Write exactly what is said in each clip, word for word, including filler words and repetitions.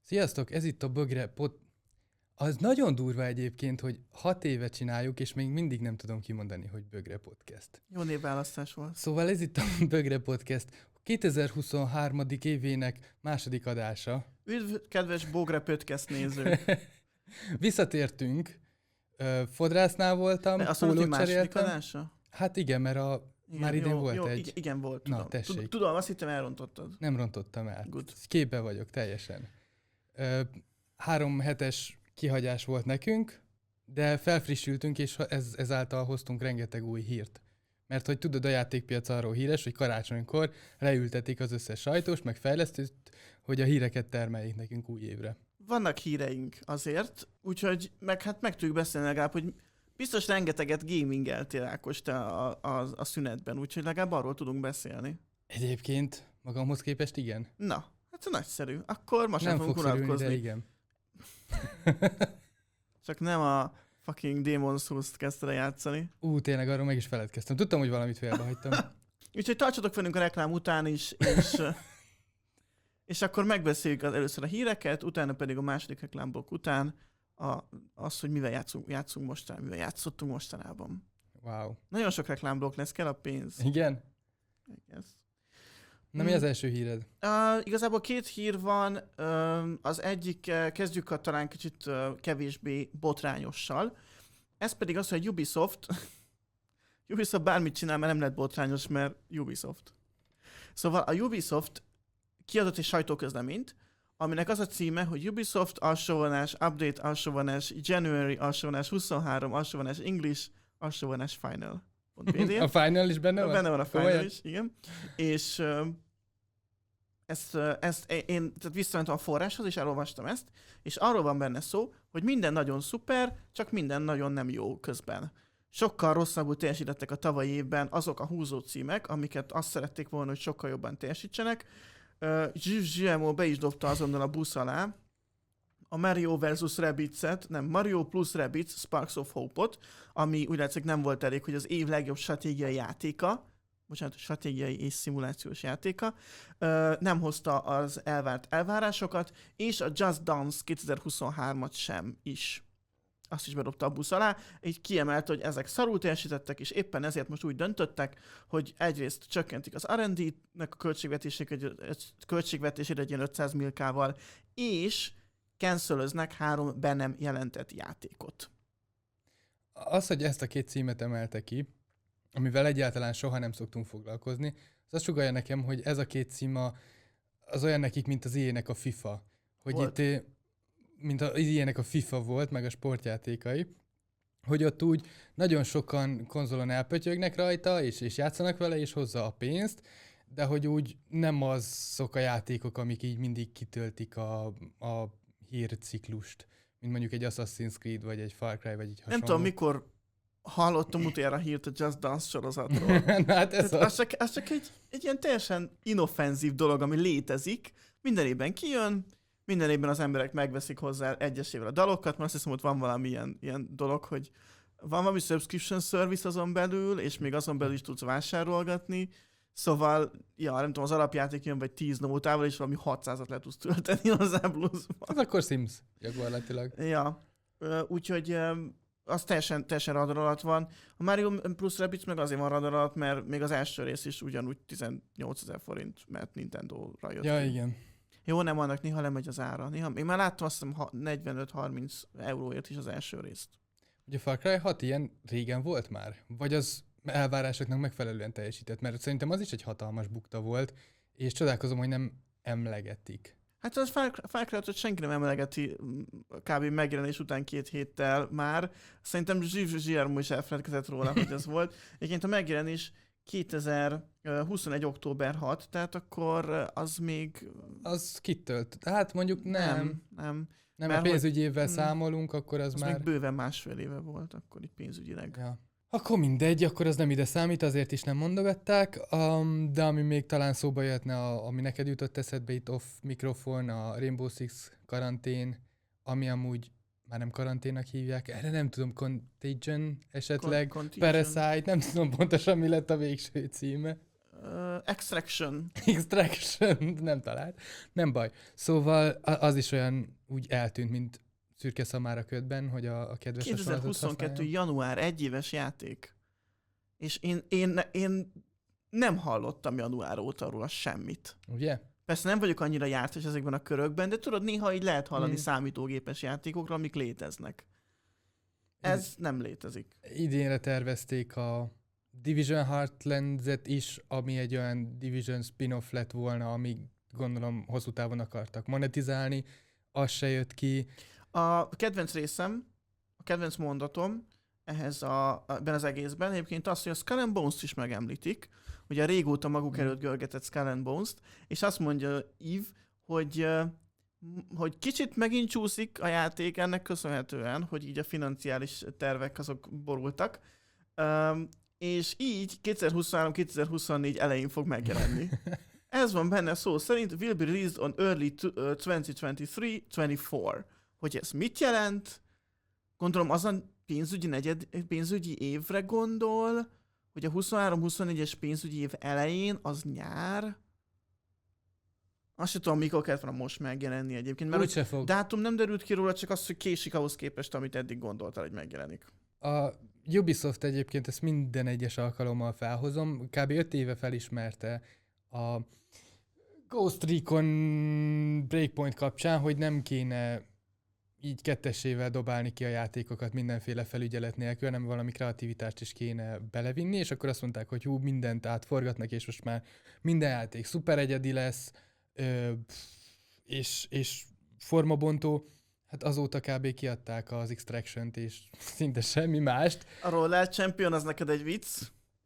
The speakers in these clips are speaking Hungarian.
Sziasztok, ez itt a Bögre Pod... Az nagyon durva egyébként, hogy hat éve csináljuk, és még mindig nem tudom kimondani, hogy Bögre Podcast. Jó névválasztás volt. Szóval ez itt a Bögre Podcast kétezer-huszonhárom. évének második adása. Üdv, kedves Bögre Podcast nézők! Visszatértünk. Fodrásznál voltam, azt mondod, hogy második cseréltem. adása? Hát igen, mert a... Igen, már idén jó, volt jó, egy. Igen, volt. Na, Tudom. tessék. Tudom, azt hittem elrontottad. Nem rontottam el. Good. Képbe vagyok teljesen. Ö, három hetes kihagyás volt nekünk, de felfrissültünk, és ez, ezáltal hoztunk rengeteg új hírt. Mert hogy tudod, a játékpiac arról híres, hogy karácsonykor leültetik az összes sajtóst, meg fejlesztőt, hogy a híreket termeljék nekünk új évre. Vannak híreink azért, úgyhogy meg, hát meg tudjuk beszélni legalább, hogy biztos rengeteget gamingeltél, Ákos, te a, a, a szünetben, úgyhogy legalább arról tudunk beszélni. Egyébként magamhoz képest igen. Na, hát nagyszerű. Akkor most nem nem fogunk fogsz örülni, unatkozni. de igen. Csak nem a fucking Demon's Souls-t kezdte játszani. Ú, tényleg arról meg is feledkeztem. Tudtam, hogy valamit félbehagytam. Úgyhogy tartsatok velünk a reklám után is, és, és akkor megbeszéljük az, először a híreket, utána pedig a második reklámblokk után a, az, hogy mivel játszunk, játszunk mostan, mivel játszottunk mostanában. Wow. Nagyon sok reklámblokk lesz, kell a pénz. Igen? Yes. Na mi az első híred? Uh, igazából két hír van, uh, az egyik, uh, kezdjük a talán kicsit uh, kevésbé botrányossal. Ez pedig az, hogy Ubisoft, Ubisoft bármit csinál, mert nem lett botrányos, mert Ubisoft. Szóval a Ubisoft kiadott egy sajtóközleményt, aminek az a címe, hogy Ubisoft alsóvonás, update alsóvonás, January alsóvonás, huszonhárom alsóvonás, English alsóvonás final. A final is benne van? Benne van a final Olyan? is, igen. És uh, ezt, uh, ezt én tehát visszamentem a forráshoz, és elolvastam ezt, és arról van benne szó, hogy minden nagyon szuper, csak minden nagyon nem jó közben. Sokkal rosszabbul teljesítettek a tavalyi évben azok a húzó címek, amiket azt szerették volna, hogy sokkal jobban teljesítsenek. Uh, gé em o be is dobta azonnal a busz alá a Mario versus. Rabbids-et, nem, Mario plus Rabbids Sparks of Hope-ot, ami úgy látszik nem volt elég, hogy az év legjobb stratégiai játéka, bocsánat, stratégiai és szimulációs játéka, uh, nem hozta az elvárt elvárásokat, és a Just Dance kétezer-huszonhármat sem is. Azt is bedobta a busz alá, így kiemelte, hogy ezek szarul teljesítettek, és éppen ezért most úgy döntöttek, hogy egyrészt csökkentik az er and dé-nek a költségvetését egy, költségvetését egy ilyen ötszáz millióval, és cancelöznek három be nem jelentett játékot. Az, hogy ezt a két címet emelte ki, amivel egyáltalán soha nem szoktunk foglalkozni, az azt sugallja nekem, hogy ez a két cím az olyan nekik, mint az ilyenek a FIFA. Hogy Volt. itt, mint az ilyenek a FIFA volt, meg a sportjátékai, hogy ott úgy nagyon sokan konzolon elpötyögnek rajta, és, és játszanak vele, és hozza a pénzt, de hogy úgy nem azok a játékok, amik így mindig kitöltik a, a hírciklust, mint mondjuk egy Assassin's Creed, vagy egy Far Cry, vagy egy hasonló. Nem tudom, mikor hallottam utoljára hírt a Just Dance sorozatról. Na, hát ez az. Az csak, az csak egy, egy ilyen teljesen inoffenzív dolog, ami létezik. Minden évben kijön, minden évben az emberek megveszik hozzá egyesével a dalokat, mert azt hiszem, hogy van valami ilyen, ilyen dolog, hogy van valami subscription service azon belül, és még azon belül is tudsz vásárolgatni. Szóval, ja, nem tudom, az alapjáték jön vagy tíz nótával, és valami hatszázat le tudsz tölteni hozzá pluszban. Ez akkor Sims gyakorlatilag. Ja, úgyhogy az teljesen, teljesen radar alatt van. A Mario plus Rabbids meg azért van radar alatt, mert még az első rész is ugyanúgy tizennyolcezer forint, mert Nintendo-ra jött. Ja, igen. Jó, nem, annak néha lemegy az ára. Néha, én már láttam azt hiszem negyvenöt-harminc euróért is az első részt. Ugye Far Cry hat ilyen régen volt már? Vagy az elvárásoknak megfelelően teljesített? Mert szerintem az is egy hatalmas bukta volt, és csodálkozom, hogy nem emlegetik. Hát az Far Cry-ot senki nem emlegeti kb. Megjelenés után két héttel már. Szerintem gé em o is elfeledkezett róla, hogy ez volt. Egyébként a megjelenés kétezer-huszonegy. október hatodika, tehát akkor az még... Az kitölt. Hát mondjuk nem. Nem, nem. Nem, a pénzügyi évvel számolunk, akkor az, az már... még bőven másfél éve volt, akkor itt pénzügyileg. Ja. Akkor mindegy, akkor az nem ide számít, azért is nem mondogatták, um, de ami még talán szóba jöhetne, a, ami neked jutott eszedbe itt off mikrofon, a Rainbow Six karantén, ami amúgy már nem karanténnak hívják, erre nem tudom, Contagion esetleg, Con- Parasite, nem tudom pontosan mi lett a végső címe. Uh, Extraction. Extraction, nem talált. Nem baj. Szóval az is olyan úgy eltűnt, mint szürke szamára ködben, hogy a, a kedves kétezer-huszonkettő január, egyéves játék. És én, én, én nem hallottam január óta róla semmit. Ugye? Persze nem vagyok annyira jártas ezekben a körökben, de tudod, néha így lehet hallani hmm. számítógépes játékokról, amik léteznek. Ez Id- nem létezik. Idénre tervezték a Division Heartlands-et is, ami egy olyan Division spin-off lett volna, ami gondolom hosszú távon akartak monetizálni. Az se jött ki. A kedvenc részem, a kedvenc mondatom ehhez a, ebben az egészben egyébként az, hogy a Skull and Bones-t is megemlítik, ugye régóta maguk előtt görgetett Skull and Bones-t, és azt mondja Eve, hogy, hogy kicsit megint csúszik a játék ennek köszönhetően, hogy így a financiális tervek azok borultak, um, és így kétezer-huszonhárom kétezer-huszonnégy elején fog megjelenni. Ez van benne szó szerint, will be released on early twenty twenty-three-twenty-four. Hogy ez mit jelent? Gondolom azon pénzügyi, negyed, pénzügyi évre gondol, hogy a huszonhárom huszonnégyes pénzügyi év elején az nyár. Azt sem tudom, mikor kellett volna most megjelenni egyébként, mert Úgy fog. dátum nem derült ki róla, csak az, hogy késik ahhoz képest, amit eddig gondoltál, hogy megjelenik. A Ubisoft egyébként ezt minden egyes alkalommal felhozom, kb. öt éve felismerte a Ghost Recon Breakpoint kapcsán, hogy nem kéne így kettessével dobálni ki a játékokat mindenféle felügyelet nélkül, hanem valami kreativitást is kéne belevinni, és akkor azt mondták, hogy hú, mindent átforgatnak, és most már minden játék szuper egyedi lesz, ö, és, és formabontó. Hát azóta kb. Kiadták az Extraction-t, és szinte semmi mást. A Roller Champion az neked egy vicc?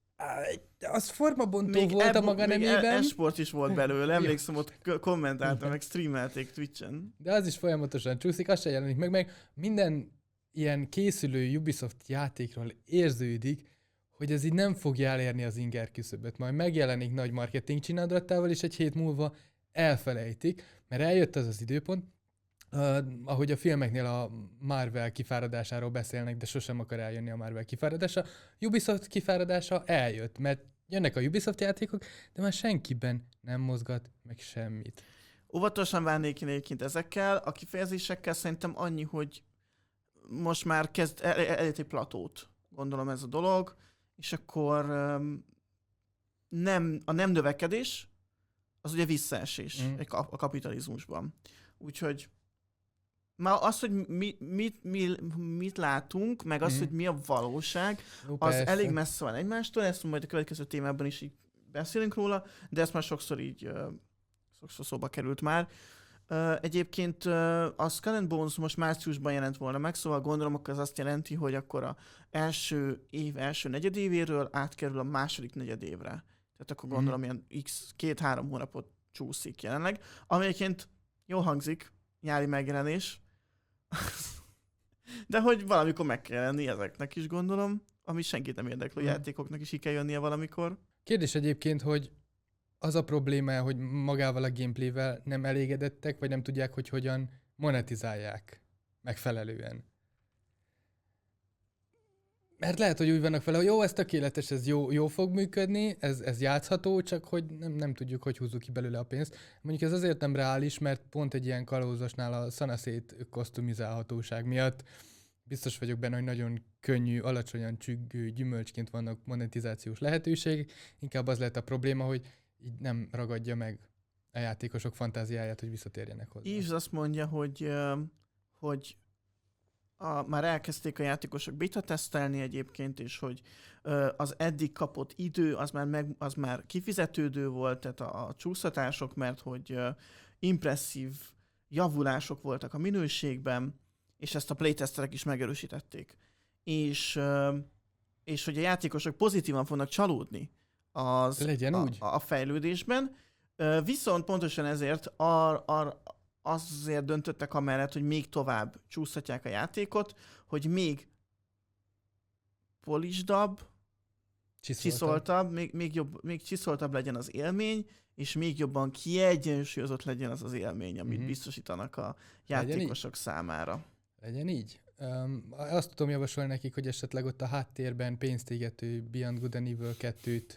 Az formabontó még volt e- a maga még nemében. e-sport is volt belőle, emlékszem, ott kommentáltam, meg streamelték Twitchen. De az is folyamatosan csúszik, az se jelenik meg, meg minden ilyen készülő Ubisoft játékról érződik, hogy ez így nem fogja elérni az inger küszöböt. Majd megjelenik nagy marketing csináldrattával, és egy hét múlva elfelejtik, mert eljött az az időpont, Uh, ahogy a filmeknél a Marvel kifáradásáról beszélnek, de sosem akar eljönni a Marvel kifáradása. Ubisoft kifáradása eljött, mert jönnek a Ubisoft játékok, de már senkiben nem mozgat meg semmit. Óvatosan várnék én egyébként ezekkel, a kifejezésekkel szerintem annyi, hogy most már kezd el, elért egy platót, gondolom ez a dolog, és akkor um, nem, a nem növekedés, az ugye visszaesés mm. a kapitalizmusban. Úgyhogy már az, hogy mi, mit, mi, mit látunk, meg az, mm. hogy mi a valóság, Ó, az persze. elég messze van egymástól, ezt majd a következő témában is így beszélünk róla, de ezt már sokszor így uh, sokszor szóba került már. Uh, egyébként uh, a Skull and Bones most márciusban jelent volna meg, szóval gondolom, akkor az azt jelenti, hogy akkor az első év első negyedévéről átkerül a második negyedévre. Tehát akkor gondolom, mm. ilyen x két-három hónapot csúszik jelenleg, ami egyébként jól hangzik, nyári megjelenés, de hogy valamikor meg kell jelenni ezeknek is, gondolom, ami senkit nem érdeklő hmm. játékoknak is ki kell jönnie valamikor. Kérdés egyébként, hogy az a probléma, hogy magával a gameplayvel nem elégedettek, vagy nem tudják, hogy hogyan monetizálják megfelelően. Mert lehet, hogy úgy vannak vele, hogy jó, ez tökéletes, ez jó, jó fog működni, ez, ez játszható, csak hogy nem, nem tudjuk, hogy húzzuk ki belőle a pénzt. Mondjuk ez azért nem reális, mert pont egy ilyen kalózosnál a szanaszét kosztumizálhatóság miatt biztos vagyok benne, hogy nagyon könnyű, alacsonyan csüggő gyümölcsként vannak monetizációs lehetőségek. Inkább az lehet a probléma, hogy így nem ragadja meg a játékosok fantáziáját, hogy visszatérjenek hozzá. Így azt mondja, hogy, hogy A, már elkezdték a játékosok beta tesztelni egyébként, és hogy ö, az eddig kapott idő, az már, meg, az már kifizetődő volt, tehát a, a csúsztatások, mert hogy ö, impresszív javulások voltak a minőségben, és ezt a playtesterek is megerősítették. És, ö, és hogy a játékosok pozitívan fognak csalódni az, Legyen a, úgy. a fejlődésben, ö, viszont pontosan ezért ar, ar, azért döntöttek amellett, hogy még tovább csúsztatják a játékot, hogy még polisdabb, Csiszoltabb, csiszoltabb még, még, jobb, még csiszoltabb legyen az élmény, és még jobban kiegyensúlyozott legyen az az élmény, amit mm-hmm. biztosítanak a játékosok számára. Legyen így. Um, azt tudom javasolni nekik, hogy esetleg ott a háttérben pénzt égető Beyond Good and Evil kettőt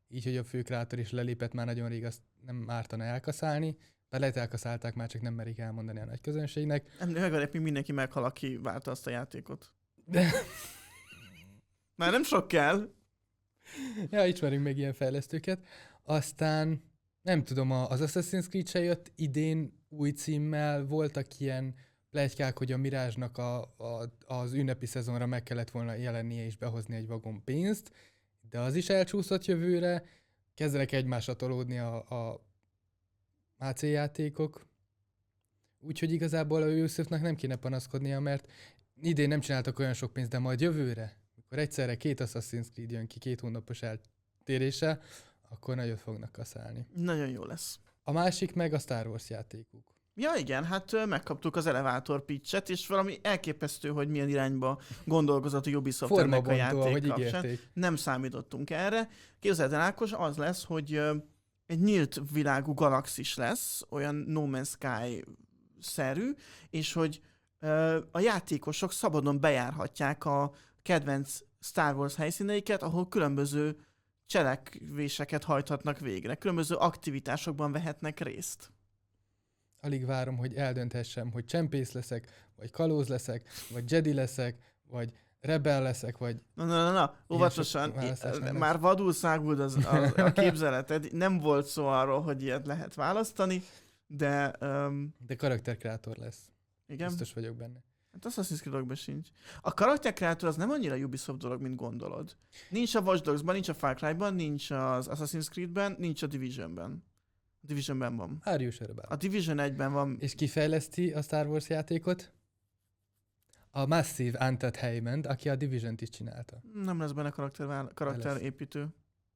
így, hogy a fő kreátor is lelépett már nagyon rég, azt nem ártana elkaszálni, bár lehet elkaszálták már, csak nem merik elmondani a nagy közönségnek. Nem, legalább még mindenki meghal, aki várta azt a játékot. De... Már nem sok kell. Ja, ismerünk még ilyen fejlesztőket. Aztán nem tudom, az Assassin's Creed se jött idén új címmel, voltak ilyen pletykák, hogy a Mirage-nak a, a, az ünnepi szezonra meg kellett volna jelennie és behozni egy vagon pénzt, de az is elcsúszott jövőre, kezdenek egymásra tolódni a, a á cé játékok, úgyhogy igazából a Ubisofttnak nem kéne panaszkodnia, mert idén nem csináltak olyan sok pénzt, de majd jövőre, mikor egyszerre két Assassin's Creed jön ki két hónapos eltéréssel, akkor nagyot fognak kaszálni. Nagyon jó lesz. A másik meg a Star Wars játékuk. Ja igen, hát ö, megkaptuk az Elevator pitchet, és valami elképesztő, hogy milyen irányba gondolkozott a Ubisoft ennek a játék hogy kapcsán. ígérték. Nem számítottunk erre. Képzeld el, Ákos, az lesz, hogy ö, egy nyílt világú galaxis lesz, olyan No Man's Sky-szerű, és hogy ö, a játékosok szabadon bejárhatják a kedvenc Star Wars helyszíneiket, ahol különböző cselekvéseket hajthatnak végre, különböző aktivitásokban vehetnek részt. Alig várom, hogy eldönthessem, hogy csempész leszek, vagy kalóz leszek, vagy Jedi leszek, vagy rebel leszek, vagy... Na, na, na, na. óvatosan, már vadul száguld az, az, a képzeleted, nem volt szó arról, hogy ilyet lehet választani, de... Um, de karakterkreátor lesz. Igen? Biztos vagyok benne. Hát Assassin's Creed-okban sincs. A karakterkreátor az nem annyira Ubisoft dolog, mint gondolod. Nincs a Watch Dogs-ban, nincs a Far Cry-ban, nincs az Assassin's Creed-ben, nincs a Division-ben. A Division-ben van. Árjus öröbben. A Division egyben van. És ki fejleszti a Star Wars játékot? A Massive Untold Heyman, aki a Division-t is csinálta. Nem lesz benne karakter, karakterépítő.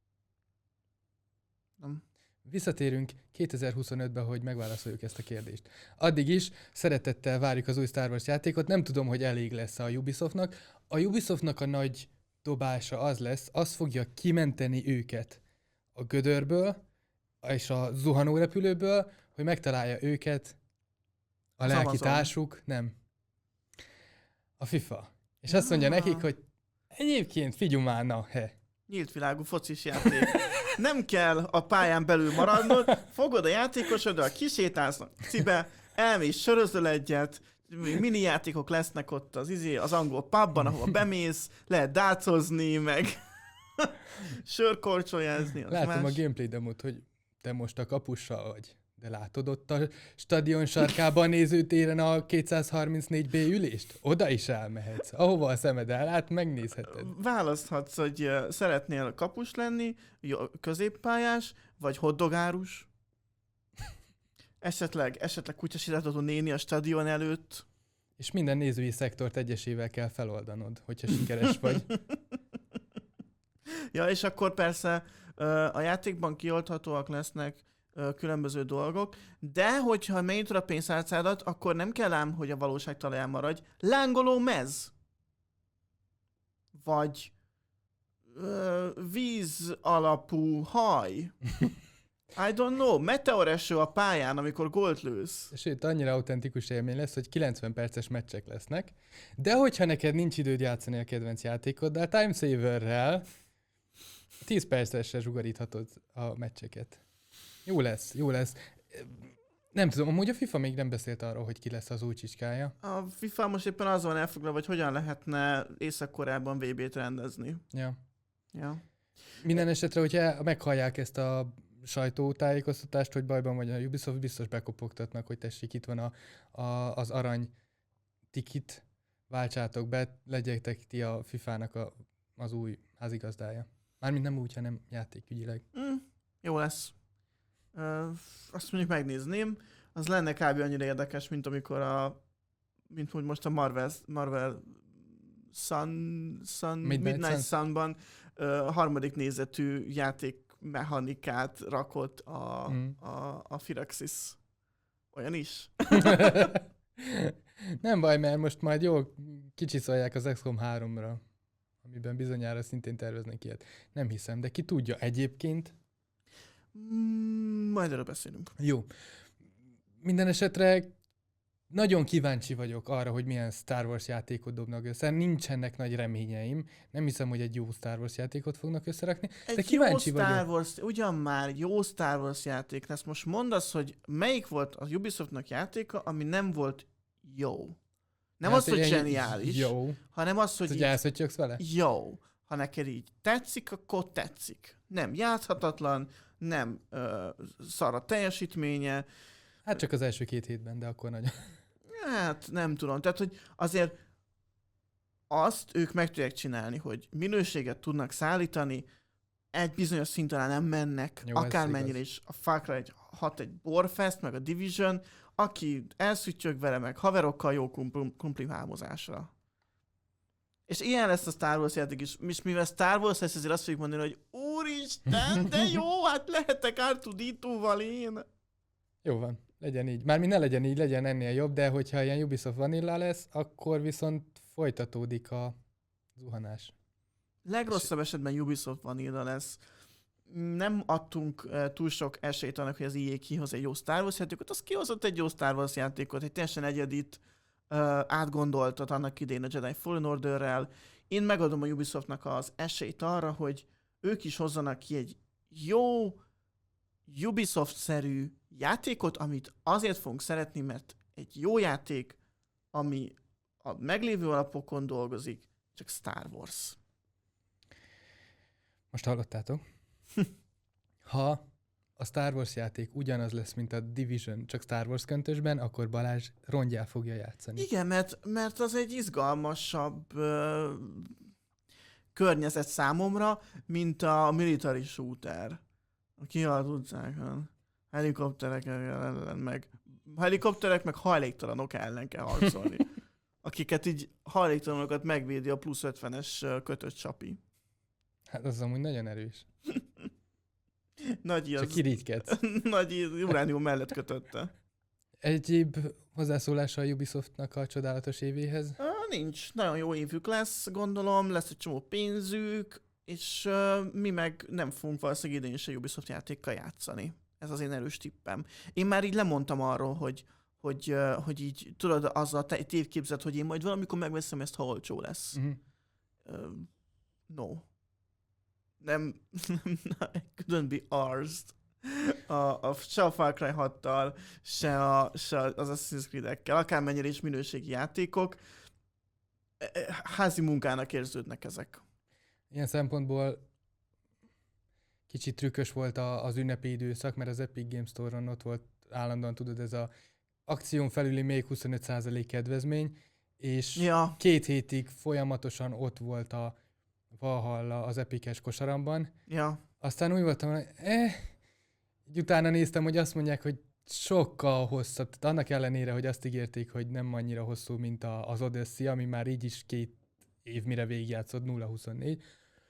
Nem. Visszatérünk kétezer-huszonötben, hogy megválaszoljuk ezt a kérdést. Addig is szeretettel várjuk az új Star Wars játékot, nem tudom, hogy elég lesz a Ubisoftnak. A Ubisoftnak a nagy dobása az lesz, az fogja kimenteni őket a gödörből, és a zuhanórepülőből, hogy megtalálja őket a az lelki Amazon. társuk, nem. A FIFA. És azt mondja Ah. nekik, hogy egyébként figyelj már, na, he. Nyílt világú focis játék. Nem kell a pályán belül maradnod, fogod a játékosoddal, kisétálsz a cibe, elmész, sörözöl egyet, mini játékok lesznek ott az, izé, az angol pubban, ahova bemész, lehet dácozni, meg sörkorcsolyázni. Látom más. A gameplay demót, hogy te most a kapussal vagy. De látod ott a stadion sarkában nézőtéren a kétszázharmincnégy bé ülést? Oda is elmehetsz. Ahova a szemed ellát, megnézheted. Választhatsz, hogy szeretnél kapus lenni, középpályás, vagy hoddogárus. Esetleg, esetleg kutyasítatható néni a stadion előtt. És minden nézői szektort egyesével kell feloldanod, hogyha sikeres vagy. Ja, és akkor persze a játékban kioldhatóak lesznek különböző dolgok, de hogyha megnyitod a pénztárcádat, akkor nem kell ám, hogy a valóság talaján maradj. Lángoló mez! Vagy ö, víz alapú haj. I don't know. Meteoreső a pályán, amikor gólt lősz. Sőt, annyira autentikus élmény lesz, hogy kilencven perces meccsek lesznek, de hogyha neked nincs időd játszani a kedvenc játékoddal, Timesaverrel tíz percesre zsugaríthatod a meccseket. Jó lesz, jó lesz. Nem tudom, amúgy a FIFA még nem beszélt arról, hogy ki lesz az új csicskája. A FIFA most éppen azon elfoglalva, hogy hogyan lehetne Észak-Koreában vé bét rendezni. Ja. Ja. Minden esetre, hogyha meghallják ezt a sajtótájékoztatást, hogy bajban vagy a Ubisoft, biztos bekopogtatnak, hogy tessék, itt van a, a, az arany tikit, váltsátok be, legyetek ti a FIFA-nak a, az új házigazdája. Mármint nem úgy, hanem játékügyileg. Mm, jó lesz. Uh, azt mondjuk megnézném. Az lenne kb. Annyira érdekes, mint amikor a mint hogy most a Marvel, Marvel Sun, Sun, Midnight, Midnight Sun. Sunban uh, harmadik nézetű játékmechanikát rakott a, Mm. a, a Firaxis. Olyan is. Nem baj, mert most majd jól kicsiszolják az iksz kom háromra, amiben bizonyára szintén terveznek ilyet. Nem hiszem, de ki tudja egyébként. Mm, majd erről beszélünk. Jó. Minden esetre nagyon kíváncsi vagyok arra, hogy milyen Star Wars játékot dobnak össze. Nincsenek nagy reményeim. Nem hiszem, hogy egy jó Star Wars játékot fognak összerakni. Egy de kíváncsi jó Star vagyok. Wars, ugyan már jó Star Wars játék lesz. Most mondd azt, hogy melyik volt az Ubisoftnak játéka, ami nem volt jó. Nem Hát az, hogy egy- zseniális, Jó. hanem az, hogy Hogy így elszötyögsz vele? jó. Ha neked így tetszik, akkor tetszik. Nem játszhatatlan, nem ö, szar a teljesítménye. Hát csak az első két hétben, de akkor nagyon. Hát nem tudom. Tehát, hogy azért azt ők meg tudják csinálni, hogy minőséget tudnak szállítani, egy bizonyos szinten nem mennek, Jó, ez akármennyire igaz. is a Far Cry egy hat egy Borfest, meg a Division, aki elszüttyög vele, meg haverokkal jó kumpli, kumpli hámozásra. És ilyen lesz a Star Wars játék is. És mivel Star Wars lesz, ezért azt fogjuk mondani, hogy úristen, de jó, hát lehetek er kettő dé kettővel én. Jó van, legyen így. Mármint ne legyen így, legyen ennél jobb, de hogyha ilyen Ubisoft Vanilla lesz, akkor viszont folytatódik a zuhanás. Legrosszabb esetben Ubisoft Vanilla lesz. Nem adtunk uh, túl sok esélyt annak, hogy az í á kihoz egy jó Star Wars játékot. Az kihozott egy jó Star Wars játékot, egy teljesen egyedit, uh, átgondoltat annak idején a Jedi Fallen Orderrel. Én megadom a Ubisoftnak az esélyt arra, hogy ők is hozzanak ki egy jó Ubisoft-szerű játékot, amit azért fogunk szeretni, mert egy jó játék, ami a meglévő alapokon dolgozik, csak Star Wars. Most hallottátok? Ha a Star Wars játék ugyanaz lesz, mint a Division, csak Star Wars köntösben, akkor Balázs rongyá fogja játszani. Igen, mert, mert az egy izgalmasabb ö, környezet számomra, mint a military shooter. Ki az utcákon. Helikopterek ellen meg helikopterek meg hajléktalanok ellen kell harcolni. Akiket így hajléktalanokat megvédi a plusz ötvenes kötött csapi. Hát az amúgy nagyon erős. Nagy Csak az, kirigykedsz. nagy uránium mellett kötötte. Egyéb hozzászólása a Ubisoftnak a csodálatos évéhez? Uh, nincs. Nagyon jó évük lesz, gondolom, lesz egy csomó pénzük, és uh, mi meg nem fogunk valószínűleg idén is a Ubisoft játékkal játszani. Ez az én erős tippem. Én már így lemondtam arról, hogy, hogy, uh, hogy így tudod, az a te- tévképzet, hogy én majd valamikor megveszem ezt, ha olcsó lesz. Uh-huh. Uh, no. Nem, it couldn't be ours. A, a, se a Far Cry hattal, se, a, se az Assassin's Creed-ekkel, akármennyire is minőségi játékok, házi munkának érződnek ezek. Ilyen szempontból kicsit trükkös volt a, az ünnepi időszak, mert az Epic Games Store-on ott volt állandóan, tudod, ez a akción felüli még huszonöt százalék kedvezmény, és Ja. két hétig folyamatosan ott volt a Valhalla az Epic-es kosaramban. Ja. Aztán úgy voltam, hogy eh, így utána néztem, hogy azt mondják, hogy sokkal hosszabb. Tehát annak ellenére, hogy azt ígérték, hogy nem annyira hosszú, mint a, az Odyssey, ami már így is két év mire végigjátszod, nulla huszonnégy.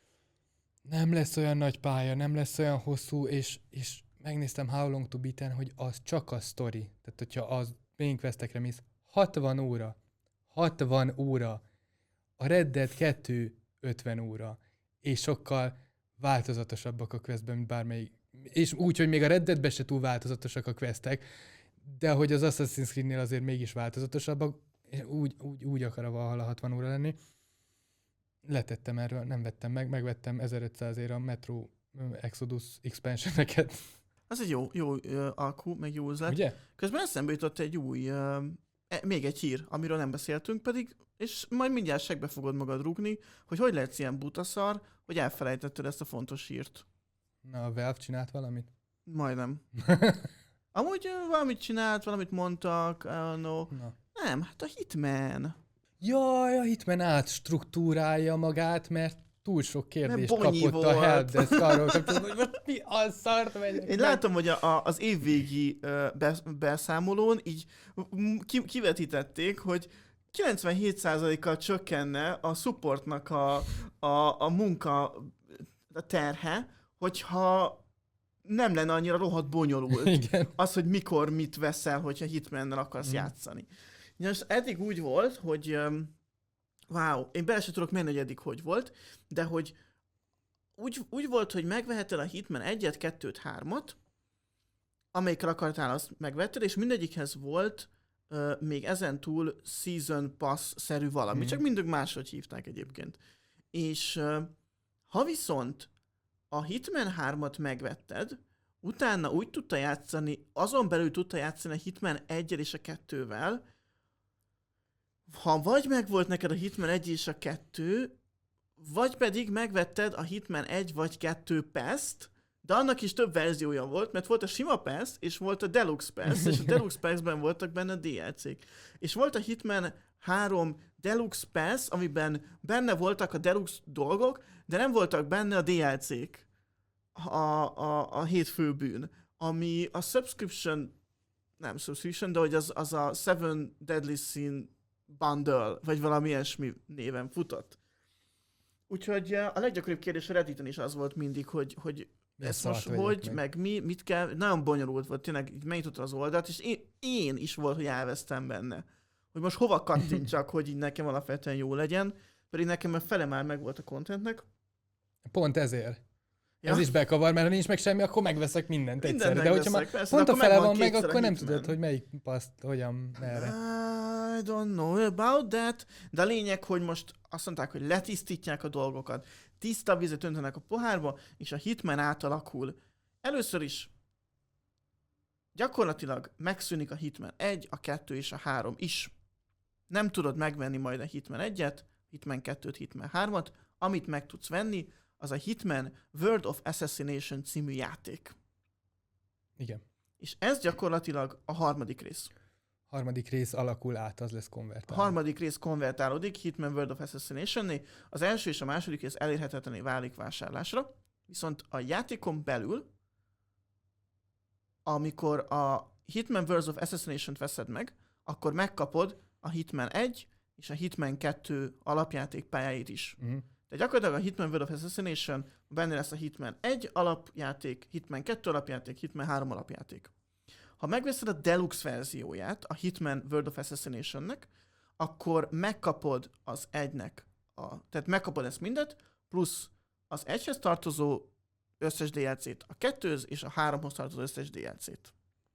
Nem lesz olyan nagy pálya, nem lesz olyan hosszú, és, és megnéztem How Long to Beaten, hogy az csak a sztori. Tehát, hogyha az Main Questekre mész, hatvan óra. hatvan óra. A Red Dead kettő ötven óra. És sokkal változatosabbak a questben, mint bármelyik. És úgy, hogy még a Red Deadben se túl változatosak a questek, de hogy az Assassin's Creed-nél azért mégis változatosabbak, és úgy, úgy, úgy akar a Valhalla hatvan óra lenni. Letettem erről, nem vettem meg, megvettem ezerötszázért a Metro Exodus expansion-eket. Az egy jó, jó uh, alkú, meg jó üzlet. Ugye? Közben eszembe jutott egy új, uh, e, még egy hír, amiről nem beszéltünk pedig, és majd mindjárt segbe fogod magad rúgni, hogy hogy lehetsz ilyen butaszar, hogy elfelejtetted ezt a fontos hírt. Na, a Valve csinált valamit? Majdnem. Amúgy uh, valamit csinált, valamit mondtak, I don't know. Na. Nem, hát a Hitman. Jaj, a Hitman átstruktúrálja magát, mert túl sok kérdést Mert bonyi kapott a volt. helpdesk arról kapcsolatban, hogy most mi a szart megyek Én meg. látom, hogy a, a, az évvégi uh, be, beszámolón így m- ki, kivetítették, hogy kilencvenhét százalékkal csökkenne a supportnak a, a, a munka a terhe, hogyha nem lenne annyira rohadt bonyolult. Igen. Az, hogy mikor mit veszel, hogyha Hitmannel akarsz Mm. játszani. Most eddig úgy volt, hogy um, wow, én bele sem tudok menni, hogy eddig hogy volt, de hogy úgy, úgy volt, hogy megveheted a Hitman egyet, kettőt, hármat, amelyikkel akartál, azt megvetted, és mindegyikhez volt ö, még ezen túl Season Pass-szerű valami, Mhm. csak mindig máshogy hívták egyébként. És ö, ha viszont a Hitman hármat megvetted, utána úgy tudta játszani, azon belül tudta játszani a Hitman egyel és a kettővel, ha vagy megvolt neked a Hitman egy és a kettő, vagy pedig megvetted a Hitman egy vagy kettő Pass-t, de annak is több verziója volt, mert volt a sima Pass, és volt a Deluxe Pass, és a Deluxe Pass-ben voltak benne dé el cé-k. És volt a Hitman három Deluxe Pass, amiben benne voltak a Deluxe dolgok, de nem voltak benne a dé el cé-k. A, a, a hét fő bűn, ami a subscription, nem subscription, de hogy az, az a Seven Deadly Sin Bundle, vagy valami ilyesmi néven futott. Úgyhogy a leggyakoribb kérdés a Redditen is az volt mindig, hogy, hogy ez most hogy, meg. meg mi, mit kell, nagyon bonyolult volt, tényleg így megnyitottam az oldalt, és én, én is volt, hogy elvesztem benne. Hogy most hova kattintsak, hogy így nekem alapvetően jó legyen, pedig nekem a fele már meg volt a contentnek. Pont ezért. Ja. Ez is bekavar, mert ha nincs meg semmi, akkor megveszek mindent Mindent egyszerre. De hogyha már persze, pont a fele van meg, kétszer a akkor nem Hitman. tudod, hogy melyik paszt, hogyan, merre. I don't know about that. De a lényeg, hogy most azt mondták, hogy letisztítják a dolgokat, tiszta vizet öntenek a pohárba, és a Hitman átalakul. Először is gyakorlatilag megszűnik a Hitman egy, a kettő és a három is. Nem tudod megvenni majd a Hitman egyet, Hitman kettőt, Hitman hármat, amit meg tudsz venni, az a Hitman World of Assassination című játék. Igen. És ez gyakorlatilag a harmadik rész. Harmadik rész alakul át, az lesz A konvertálva. harmadik rész konvertálódik Hitman World of Assassination-né, az első és a második rész elérhetetlené válik vásárlásra, viszont a játékon belül, amikor a Hitman World of Assassination-t veszed meg, akkor megkapod a Hitman egy és a Hitman kettő alapjáték pályáit is. Uh-huh. De gyakorlatilag a Hitman World of Assassination benne lesz a Hitman egy alapjáték, Hitman kettő alapjáték, Hitman három alapjáték. Ha megveszed a Deluxe verzióját a Hitman World of Assassination-nek, akkor megkapod az egynek, a, tehát megkapod ezt mindet, plusz az egyhez tartozó összes dé el cé-t, a kettőhöz és a háromhoz tartozó összes dé el cé-t.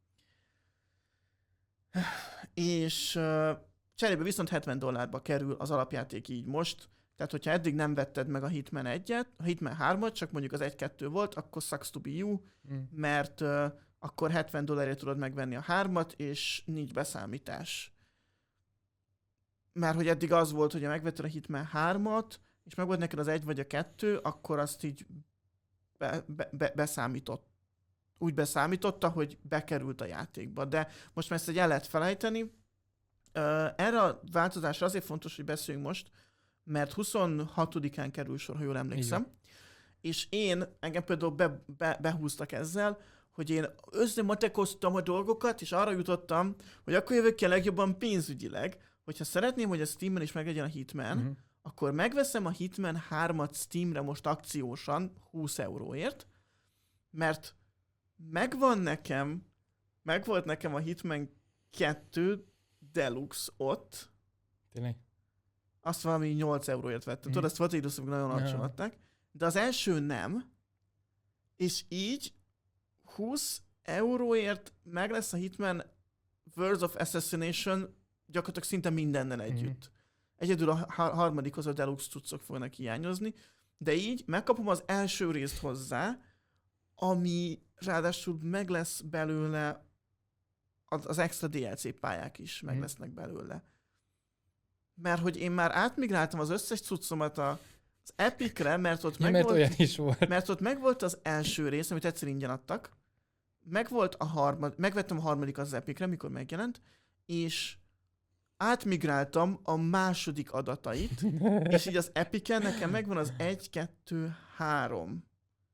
És uh, cserébe viszont hetven dollárba kerül az alapjáték így most, tehát hogyha eddig nem vetted meg a Hitman egyet, a Hitman hármat, csak mondjuk az egy kettő volt, akkor sucks to be you, Mm. mert uh, akkor hetven dollárért tudod megvenni a hármat, és nincs beszámítás. Mert hogy eddig az volt, hogy ha megvetted a Hitman hármat, és meg volt neked az egy vagy a kettő, akkor azt így be, be, be, beszámított. Úgy beszámította, hogy bekerült a játékba. De most már ezt egy el lehet felejteni. Uh, erre a változásra azért fontos, hogy beszéljünk most, mert huszonhatodikán kerül sor, ha jól emlékszem. És én, engem például be, be, behúztak ezzel, hogy én összematekoztam a dolgokat, és arra jutottam, hogy akkor jövök ki a legjobban pénzügyileg, hogyha szeretném, hogy a Steamon is meglegyen a Hitman, Uh-huh. akkor megveszem a Hitman hármat Steamre most akciósan húsz euróért, mert megvan nekem, megvolt nekem a Hitman kettő Deluxe ott, Tényleg? azt valami nyolc euróért vettem. Mhm. Tudod, ezt volt egy időszak, nagyon Aha. alacsony adták, de az első nem, és így húsz euróért meg lesz a Hitman World of Assassination gyakorlatilag szinte mindennel együtt. Egyedül a ha- harmadikhoz a Deluxe cuccok fognak hiányozni, de így megkapom az első részt hozzá, ami ráadásul meg lesz belőle, az, az extra dé el cé pályák is meg Mhm. lesznek belőle. Mert hogy én már átmigráltam az összes cuccomat a, az Epicre, mert ott Ja, meg mert volt, olyan is volt. mert ott megvolt az első rész, amit egyszer ingyen adtak, megvolt a harmad, megvettem a harmadik az Epicre, mikor megjelent, és átmigráltam a második adatait, és így az Epicen nekem megvan az egy, kettő, három.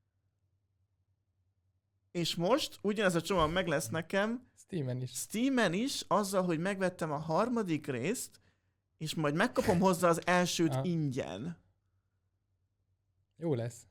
És most ugyanez a csomag meg lesz nekem Steamen is. Steamen is, azzal, hogy megvettem a harmadik részt, és majd megkapom hozzá az elsőt Aha. ingyen. Jó lesz.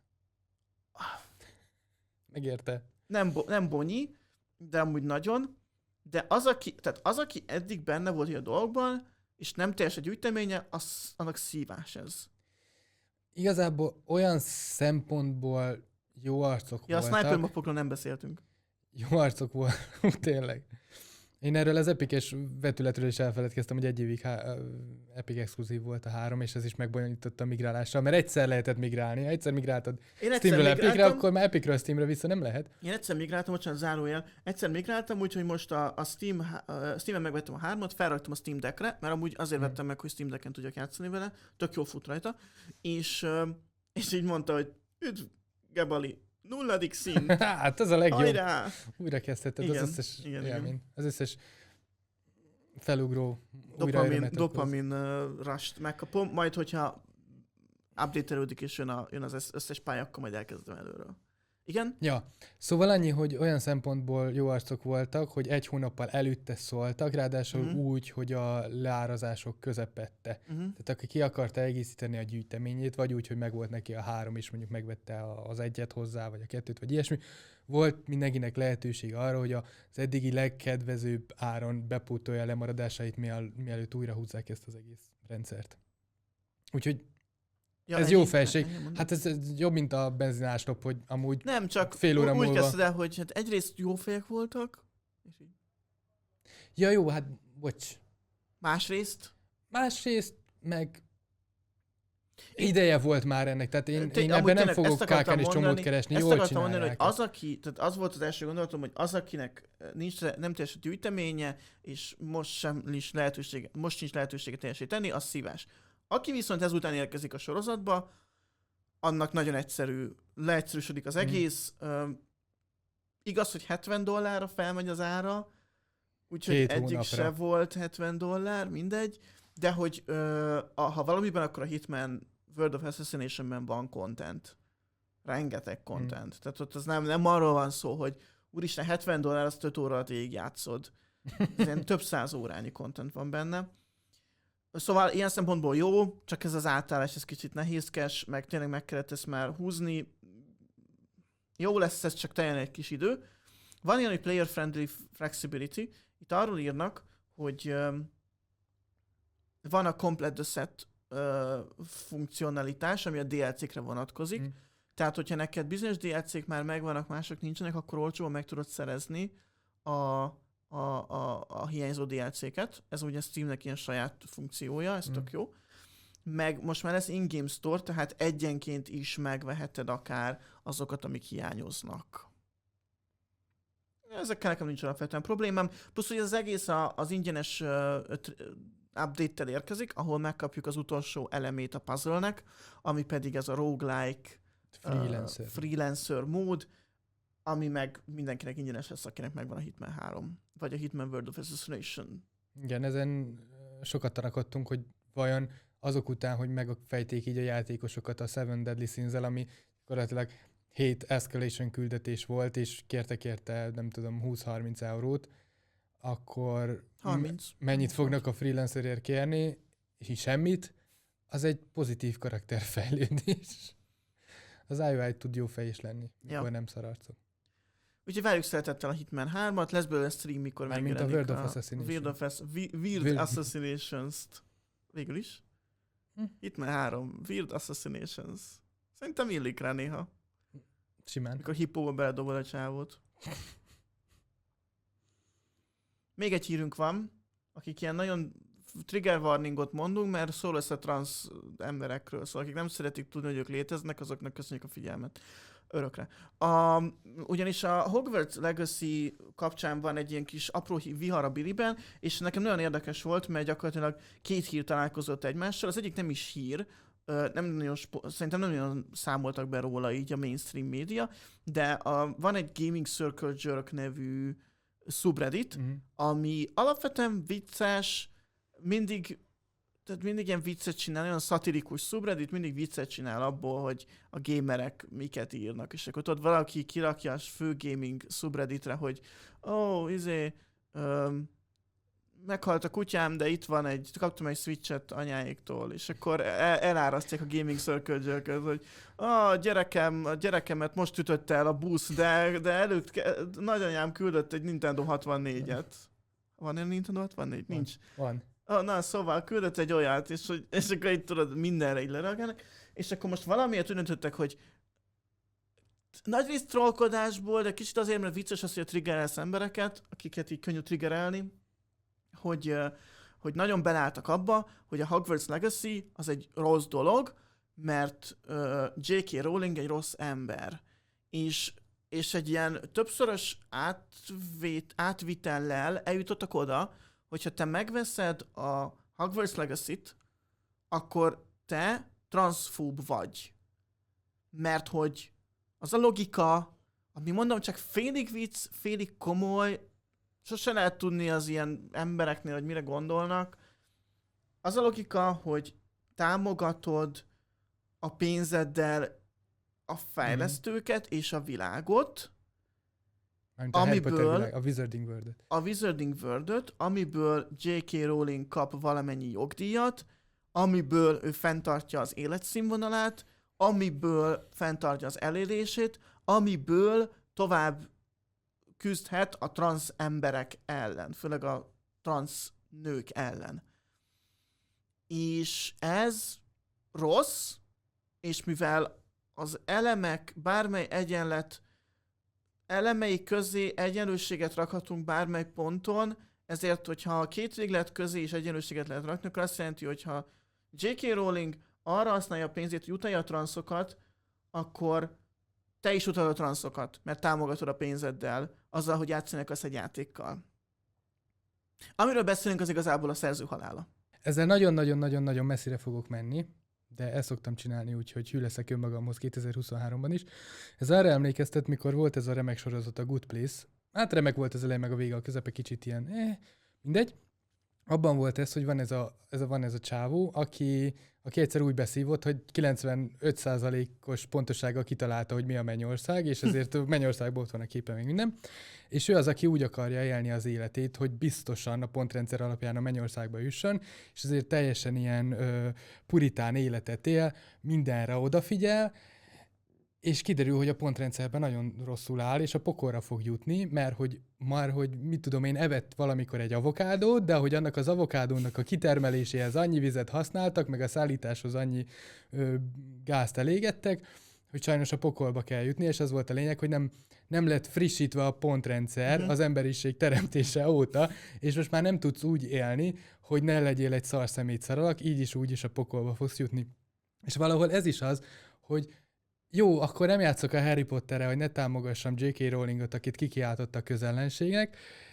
Megérte. Nem, bo- nem bonyi, de amúgy nagyon. De az, aki, tehát az, aki eddig benne volt a dolgban, és nem teljes a gyűjteménye, az, annak szívás ez. Igazából olyan szempontból jó arcok Ja, a voltak. Sniper Mapokról nem beszéltünk. Jó arcok voltak, tényleg. Én erről az Epic-es vetületről is elfeledkeztem, hogy egy évig há- Epic exkluzív volt a három, és ez is megbonyolította a migrálással, mert egyszer lehetett migrálni. Ha egyszer migráltad Én egyszer Steamről Epicre, migráltam, akkor már Epicről Steamre vissza nem lehet. én egyszer migráltam, bocsánat, zárójel, egyszer migráltam, úgyhogy most a, a Steam, a Steam-en megvettem a hármat, felraktam a Steam Deckre, mert amúgy azért Hmm. vettem meg, hogy Steam Decken tudjak játszani vele, tök jól fut rajta, és, ö, és így mondta, hogy üdv, Gebali, nulladik szint, Hát ez a legjobb. hajrá! Újra kezdheted Igen, az összes igen, élmény. Az összes felugró Dopamin, újraélemet okoz. dopamin uh, rush-t megkapom, majd hogyha update-elődik és jön, a, jön az összes pálya, akkor majd elkezdem előről. Igen? Ja, szóval annyi, hogy olyan szempontból jó arcok voltak, hogy egy hónappal előtte szóltak, ráadásul Mhm. úgy, hogy a leárazások közepette. Uh-huh. Tehát aki ki akarta egészíteni a gyűjteményét, vagy úgy, hogy megvolt neki a három, és mondjuk megvette a- az egyet hozzá, vagy a kettőt, vagy ilyesmi, volt mindenkinek lehetőség arra, hogy az eddigi legkedvezőbb áron bepótolja a lemaradásait, miel, mielőtt újra húzzák ezt az egész rendszert. Úgyhogy Ja, ez ennyi? jó felség. Ennyi mondom? Hát ez, ez jobb, mint a benzinásnop, hogy amúgy nem, csak fél óra úgy múlva- kezdted el, hogy hát egyrészt jó fejek voltak, és így. ja jó, hát bocs. Másrészt, Másrészt meg ideje volt már ennek, tehát én, Té- én amúgy ebben nem tényleg fogok ezt akartam kákán és csomót mondani- keresni, ezt jól akartam csinálják. mondani, hogy az, aki, tehát az volt az első gondolatom, hogy az, akinek nincs, nem teljes a gyűjteménye, és most sem nincs lehetősége, most nincs lehetősége teljesíteni, az szívás. Aki viszont ezután érkezik a sorozatba, annak nagyon egyszerű, leegyszerűsödik az Mhm. egész. Mm. Igaz, hogy hetven dollárra felmegy az ára, úgyhogy Két eddig hónapra. se volt hetven dollár, mindegy, de hogy ö, a, ha valamiben, akkor a Hitman World of Assassination-ben van content. Rengeteg content. Hmm. Tehát ott az nem, nem arról van szó, hogy úristen, hetven dollár, azt öt óra alatt végig játszod. Ez ilyen több száz órányi content van benne. Szóval ilyen szempontból jó, csak ez az átállás, ez kicsit nehézkes, meg tényleg meg kellett ezt már húzni. Jó lesz ez, csak teljesen egy kis idő. Van ilyen, hogy player-friendly flexibility. Itt arról írnak, hogy um, van a complete the set uh, funkcionalitás, ami a dé el cé-kre vonatkozik. Mm. Tehát, hogyha neked bizonyos dé el cé-k már megvannak, mások nincsenek, akkor olcsóban meg tudod szerezni a, a, a, a hiányzó dé el cé-ket. Ez ugye Steamnek ilyen saját funkciója, ez Mm. tök jó. Meg most már lesz in-game store, tehát egyenként is megveheted akár azokat, amik hiányoznak. Ezekkel nekem nincs alapvetően problémám. Plusz, hogy az egész a, az ingyenes uh, update-tel érkezik, ahol megkapjuk az utolsó elemét a puzzle-nek, ami pedig ez a roguelike Freelancer. Uh, freelancer mód, ami meg mindenkinek ingyenes lesz, akinek megvan a Hitman három, vagy a Hitman World of Assassination. Igen, ezen sokat tanakodtunk, hogy vajon azok után, hogy megfejték így a játékosokat a Seven Deadly Sins-el, ami gyakorlatilag hét escalation küldetés volt, és kérte-kérte, nem tudom, húsz-harminc eurót, akkor harminc. m- mennyit fognak a freelancerért kérni, és semmit, az egy pozitív karakterfejlődés. Az i u i tud jó fej is lenni, mikor Ja. nem szararcok. Úgyhogy várjuk szeretettel a Hitman hármat, lesz belőle stream, mikor Mármint a megjelenik World of Assassination. Weird, of Ass- Vi- Weird Weird- Assassinations-t. Végül is. Hm. Hitman három, Weird Assassinations. Szerintem illik rá néha, Simán. mikor hippóba beledobod a csávót. Még egy hírünk van, akik ilyen nagyon trigger warningot mondunk, mert szó lesz a trans emberekről, szóval akik nem szeretik tudni, hogy ők léteznek, azoknak köszönjük a figyelmet. Örökre. A, ugyanis a Hogwarts Legacy kapcsán van egy ilyen kis apró vihar a Biliben, és nekem nagyon érdekes volt, mert gyakorlatilag két hír találkozott egymással. Az egyik nem is hír, nem nagyon spo- szerintem nem nagyon számoltak be róla így a mainstream média, de a, van egy Gaming Circle Jerk nevű subreddit, Uh-huh. ami alapvetően vicces, mindig, tehát mindig ilyen viccet csinál, olyan szatirikus subreddit, mindig viccet csinál abból, hogy a gamerek miket írnak, és akkor ott valaki kirakja a fő gaming subredditre, hogy ó, oh, izé, um, meghalt a kutyám, de itt van egy, kaptam egy switchet anyáéktól, és akkor el, elárasztják a Gaming Circle Jerköt, hogy a gyerekem, a gyerekemet most ütötte el a busz, de, de előtt ke- nagyanyám küldött egy Nintendo hatvannégyet. Van egy Nintendo hatvannégy? Van. Nincs. Van. Ah, na, szóval küldött egy olyat, és, hogy, és akkor így tudod, mindenre így lereagálnak, és akkor most valamiért úgy döntöttek, hogy Nagyrészt trollkodásból, de kicsit azért, mert vicces az, hogy triggerelsz embereket, akiket így könnyű triggerelni, hogy, hogy nagyon beleálltak abba, hogy a Hogwarts Legacy az egy rossz dolog, mert uh, jé ká. Rowling egy rossz ember. És, és egy ilyen többszörös átvét, átvitellel eljutottak oda, hogyha te megveszed a Hogwarts Legacy-t, akkor te transzfób vagy. Mert hogy az a logika, ami mondom, csak félig vicc, félig komoly, sose lehet tudni az ilyen embereknél, hogy mire gondolnak. Az a logika, hogy támogatod a pénzeddel a fejlesztőket mm. és a világot, a amiből világ, a Wizarding World-öt. A Wizarding World-öt, amiből jé ká. Rowling kap valamennyi jogdíjat, amiből ő fenntartja az életszínvonalát, amiből fenntartja az elérését, amiből tovább küzdhet a transz emberek ellen, főleg a transz nők ellen. És ez rossz, és mivel az elemek, bármely egyenlet elemei közé egyenlőséget rakhatunk bármely ponton, ezért, hogyha a két véglet közé is egyenlőséget lehet rakni, akkor azt jelenti, hogyha jé ká. Rowling arra használja a pénzét, hogy utalja a transzokat, akkor te is utalod a transzokat, mert támogatod a pénzeddel azzal, hogy játszanak azt egy játékkal. Amiről beszélünk, az igazából a szerző halála. Ezzel nagyon-nagyon-nagyon-nagyon messzire fogok menni, de ezt szoktam csinálni úgy, hogy hű leszek önmagamhoz kétezer-huszonháromban is. Ez arra emlékeztet, mikor volt ez a remek sorozat, a Good Place. Hát remek volt az elején, meg a vége, a közepe kicsit ilyen, eh, mindegy. Abban volt ez, hogy van ez a, ez a, van ez a csávó, aki, aki egyszer úgy beszívott, hogy kilencvenöt százalékos pontossággal kitalálta, hogy mi a Mennyország, és ezért Mennyországban ott van a képe még minden. És ő az, aki úgy akarja élni az életét, hogy biztosan a pontrendszer alapján a Mennyországba jusson, és ezért teljesen ilyen ö, puritán életet él, mindenre odafigyel, és kiderül, hogy a pontrendszerben nagyon rosszul áll, és a pokolra fog jutni, mert hogy már, hogy mit tudom én, evett valamikor egy avokádót, de hogy annak az avokádónak a kitermeléséhez annyi vizet használtak, meg a szállításhoz annyi ö, gázt elégettek, hogy sajnos a pokolba kell jutni, és az volt a lényeg, hogy nem, nem lett frissítve a pontrendszer mm-hmm. az emberiség teremtése óta, és most már nem tudsz úgy élni, hogy ne legyél egy szarszemét szaralak, így is úgy is a pokolba fogsz jutni. És valahol ez is az, hogy jó, akkor nem játszok a Harry Potterre, hogy ne támogassam jé ká. Rowlingot, akit kikiáltott a közellenségnek,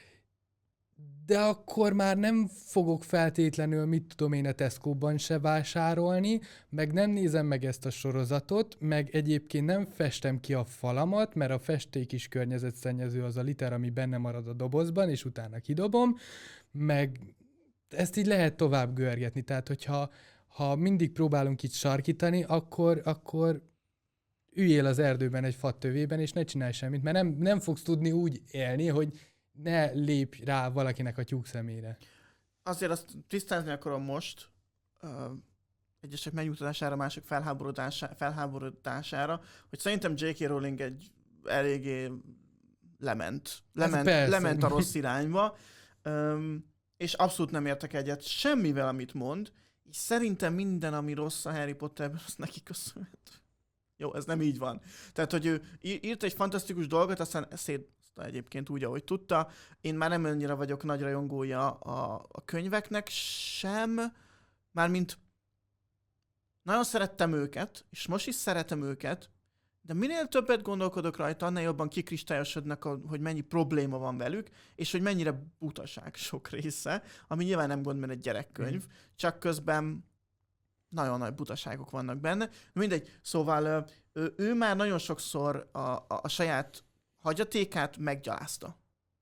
de akkor már nem fogok feltétlenül, mit tudom én, a Tesco-ban se vásárolni, meg nem nézem meg ezt a sorozatot, meg egyébként nem festem ki a falamat, mert a festék is környezetszennyező az a liter, ami benne marad a dobozban, és utána kidobom, meg ezt így lehet tovább görgetni, tehát hogyha ha mindig próbálunk itt sarkítani, akkor, akkor üljél az erdőben egy fattövében, és ne csinálj semmit, mert nem, nem fogsz tudni úgy élni, hogy ne lépj rá valakinek a tyúk szemére. Azért azt tisztázni akarom most, uh, egyesek megnyugtatására, mások felháborodásá, felháborodására, hogy szerintem jé ká. Rowling egy eléggé lement, lement, lement a rossz irányba, um, és abszolút nem értek egyet semmivel, amit mond, és szerintem minden, ami rossz a Harry Potterben, az neki köszönhető. Jó, ez nem így van. Tehát, hogy ő írt egy fantasztikus dolgot, aztán szétszta egyébként úgy, ahogy tudta. Én már nem annyira vagyok nagy rajongója a, a könyveknek sem, mármint nagyon szerettem őket, és most is szeretem őket, de minél többet gondolkodok rajta, annál jobban kikristályosodnak, hogy mennyi probléma van velük, és hogy mennyire butaság sok része, ami nyilván nem gond, mert egy gyerekkönyv, mm. csak közben nagyon nagy butaságok vannak benne. Mindegy, szóval ő, ő már nagyon sokszor a, a, a saját hagyatékát meggyalázta.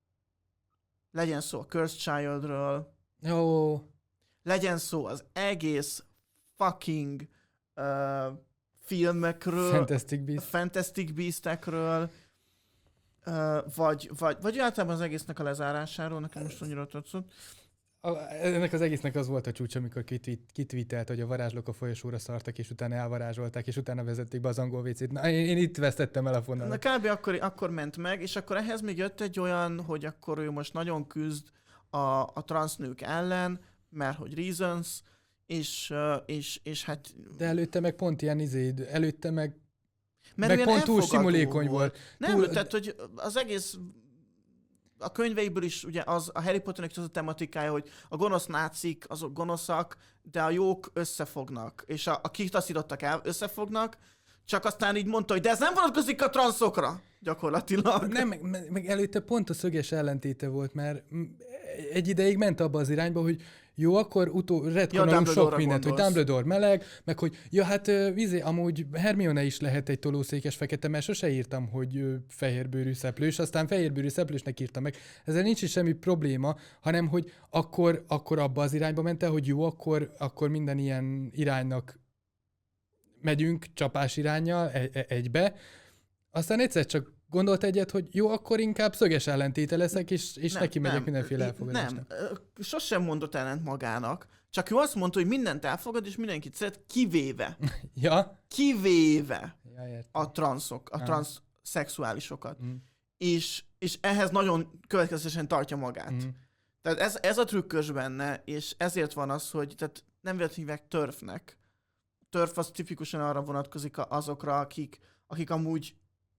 Legyen szó a Cursed Childről, oh. legyen szó az egész fucking uh, filmekről, Fantastic Beasts. Fantastic Beastekről, uh, vagy, vagy, vagy általában az egésznek a lezárásáról, nekem most annyira tetszett. A, ennek az egésznek az volt a csúcs, amikor kitweetelt, hogy a varázslók a folyosóra szartak, és utána elvarázsolták, és utána vezették be az angol vécét. Na, én, én itt vesztettem el a fonalat. Na kb. Akkor, akkor ment meg, és akkor ehhez még jött egy olyan, hogy akkor ő most nagyon küzd a, a transznők ellen, mert hogy reasons, és, és, és hát... De előtte meg pont ilyen izéd, előtte meg Mert meg olyan pont túl elfogadó simulékony volt. Nem, Túl... tehát, hogy az egész a könyveiből is ugye az a Harry Potternek is az a tematikája, hogy a gonosz nácik, azok gonoszak, de a jók összefognak. És a, a kitaszítottak el, összefognak, csak aztán így mondta, hogy de ez nem vonatkozik a transzokra, gyakorlatilag. Nem, meg, meg előtte pont a szöges ellentéte volt, mert egy ideig ment abba az irányba, hogy jó, akkor utó, retkonolunk ja, sok mindent, gondolsz. Hogy Dumbledore meleg, meg hogy ja, hát vízé, amúgy Hermione is lehet egy tolószékes fekete, mert sose írtam, hogy fehérbőrű szeplős, aztán fehérbőrű szeplősnek írtam meg. Ezzel nincs is semmi probléma, hanem hogy akkor, akkor abba az irányba ment el, hogy jó, akkor, akkor minden ilyen iránynak megyünk csapás iránnyal egybe. Aztán egyszer csak gondolt egyet, hogy jó, akkor inkább szöges ellentéte leszek, és, és nem, neki megyek nem, mindenféle elfogadásnak. Nem, sosem mondott ellent magának. Csak ő azt mondta, hogy mindent elfogad, és mindenkit szeret, kivéve. Ja? Kivéve ja, a transzok, a transzszexuálisokat. Mm. És, és ehhez nagyon következetesen tartja magát. Mm. Tehát ez, ez a trükkös benne, és ezért van az, hogy tehát nem véletlenül hívják törfnek. Törf az tipikusan arra vonatkozik azokra, akik, akik amúgy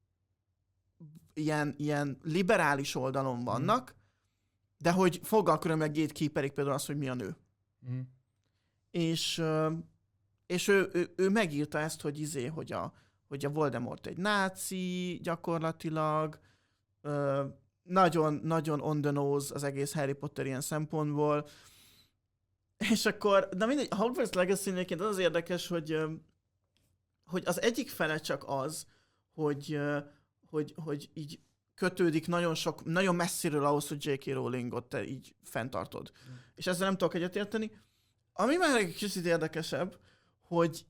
ilyen, ilyen liberális oldalon vannak, mm. de hogy fogalkörömmel gatekeeperik például azt, hogy mi a nő. Mm. És, és ő, ő, ő megírta ezt, hogy izé, hogy a, hogy a Voldemort egy náci gyakorlatilag, nagyon, nagyon on the nose az egész Harry Potter ilyen szempontból. És akkor, de mindegy, a Hogwarts Legacy-néként az az érdekes, hogy, hogy az egyik fele csak az, hogy Hogy, hogy így kötődik nagyon sok, nagyon messziről ahhoz, hogy jé ká. Rowlingot te így fenntartod. Mm. És ezzel nem tudok egyetérteni. Ami már egy kicsit érdekesebb, hogy